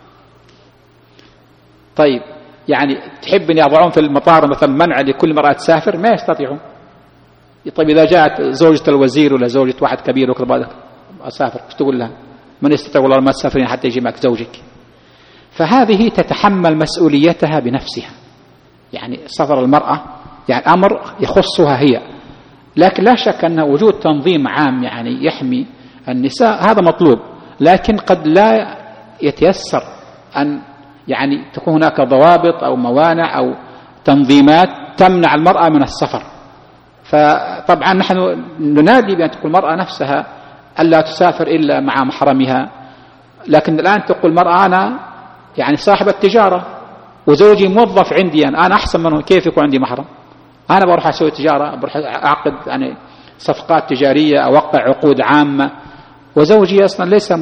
طيب يعني تحب أن يضعون في المطار مثلا منع لكل مرأة تسافر؟ ما يستطيعون. طيب إذا جاءت زوجة الوزير ولا زوجة واحد كبير وكذا أسافر، ايش تقول لها؟ من يستطيع والله ما تسافرين حتى يجي معك زوجك. فهذه تتحمل مسؤوليتها بنفسها. يعني سفر المرأة يعني أمر يخصها هي، لكن لا شك أن وجود تنظيم عام يعني يحمي النساء هذا مطلوب، لكن قد لا يتيسر أن يعني تكون هناك ضوابط أو موانع أو تنظيمات تمنع المرأة من السفر. فطبعا نحن ننادي بأن تقول المرأة نفسها ألا تسافر إلا مع محرمها، لكن الآن تقول المرأة أنا يعني صاحبة تجارة وزوجي موظف عندي، أنا أحسن منه، كيف يكون عندي محرم؟ أنا بروح أسوي تجارة، بروح أعقد يعني صفقات تجارية، أوقع عقود عامة، وزوجي أصلا ليس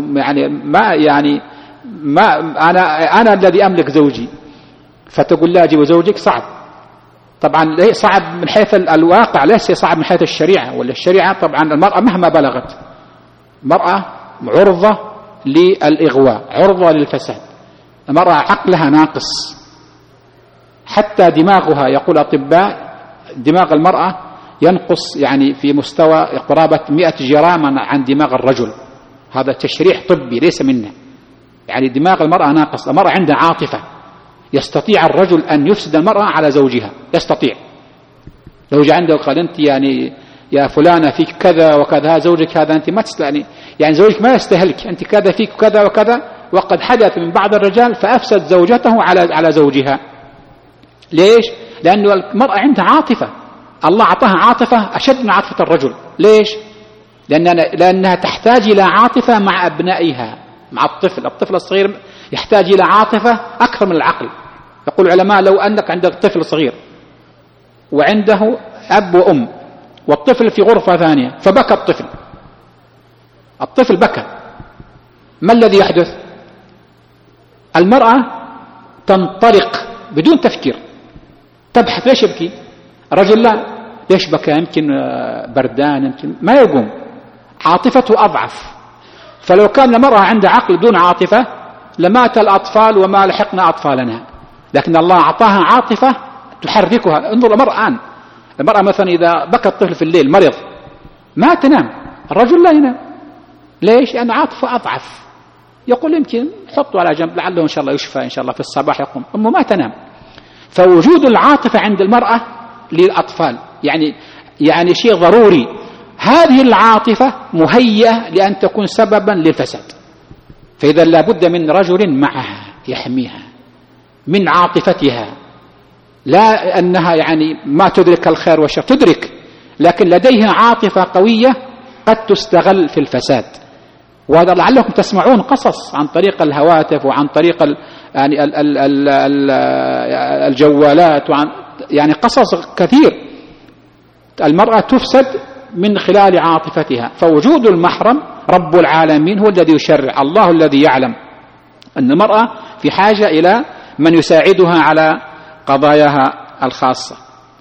ما أنا الذي أملك زوجي. فتقول لا أجيب زوجك، صعب. طبعا صعب من حيث الواقع، ليس صعب من حيث الشريعة. ولا الشريعة طبعا المرأة مهما بلغت، المرأة عرضة للإغواء، عرضة للفساد. المرأة عقلها ناقص، حتى دماغها، يقول أطباء دماغ المرأة ينقص يعني في مستوى قرابة 100 جراما عن دماغ الرجل. هذا تشريح طبي ليس منا، يعني دماغ المرأة ناقص. المرأة عندها عاطفة، يستطيع الرجل أن يفسد المرأة على زوجها، يستطيع. لو جاء عنده قال أنت يعني يا فلانة فيك كذا وكذا، زوجك هذا أنت ما تستعني، يعني زوجك ما يستهلك، أنت كذا فيك كذا وكذا. وقد حدث من بعض الرجال فأفسد زوجته على زوجها. ليش؟ لأنه المرأة عندها عاطفة، الله أعطاها عاطفة أشد من عاطفة الرجل. ليش؟ لأنها تحتاج إلى عاطفة مع أبنائها، مع الطفل الصغير يحتاج إلى عاطفة أكثر من العقل. يقول العلماء لو أنك عندك طفل صغير وعنده أب وأم والطفل في غرفة ثانية فبكى الطفل بكى، ما الذي يحدث؟ المرأة تنطلق بدون تفكير، تبحث ليش يبكي. الرجل لا، ليش بكى؟ يمكن بردان، يمكن ما يقوم، عاطفته أضعف. فلو كان المرأة عندها عقل بدون عاطفة لمات الأطفال وما لحقنا أطفالنا، لكن الله أعطاها عاطفة تحركها. انظر المرأة مثلا إذا بكى الطفل في الليل مرض ما تنام، الرجل لا ينام. ليش؟ لأن عاطفة أضعف، يقول يمكن حطه على جنب لعله إن شاء الله يشفى، إن شاء الله في الصباح يقوم، أمه ما تنام. فوجود العاطفة عند المرأة للأطفال يعني شيء ضروري. هذه العاطفة مهيئة لأن تكون سببا للفساد، فإذا لابد من رجل معها يحميها من عاطفتها، لا أنها يعني ما تدرك الخير والشر، تدرك، لكن لديها عاطفة قوية قد تستغل في الفساد. وهذا لعلكم تسمعون قصص عن طريق الهواتف وعن طريق يعني الجوالات، وعن يعني قصص كثير. المرأة تفسد من خلال عاطفتها. فوجود المحرم رب العالمين هو الذي يشرع، الله الذي يعلم أن المرأة في حاجة إلى من يساعدها على قضاياها الخاصة.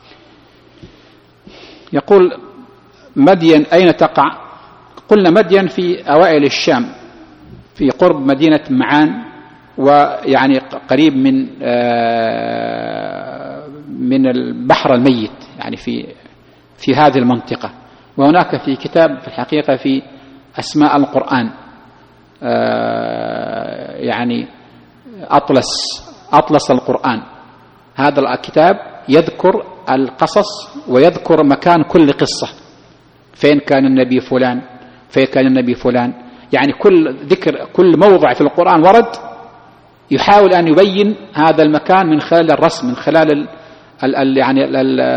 يقول مدين أين تقع؟ قلنا مدين في أوائل الشام في قرب مدينة معان، ويعني قريب من البحر الميت، يعني في هذه المنطقة. وهناك في كتاب في الحقيقة في أسماء القرآن يعني أطلس القرآن، هذا الكتاب يذكر القصص ويذكر مكان كل قصة، فين كان النبي فلان، فين كان النبي فلان، يعني كل ذكر كل موضع في القرآن ورد يحاول أن يبين هذا المكان من خلال الرسم، من خلال يعني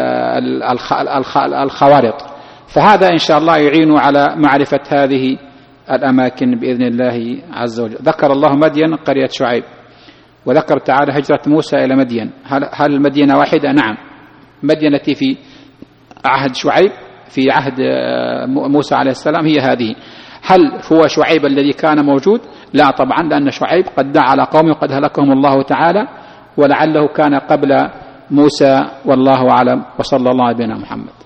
الخوارط. فهذا إن شاء الله يعين على معرفة هذه الأماكن بإذن الله عز وجل. ذكر الله مدين قرية شعيب، وذكر تعالى هجرة موسى إلى مدين. هل المدينة واحدة؟ نعم، مدينة في عهد شعيب في عهد موسى عليه السلام هي هذه. هل هو شعيب الذي كان موجود؟ لا طبعا، لأن شعيب قد دعا على قومه وقد هلكهم الله تعالى، ولعله كان قبل موسى، والله أعلم، وصلى الله على نبينا محمد.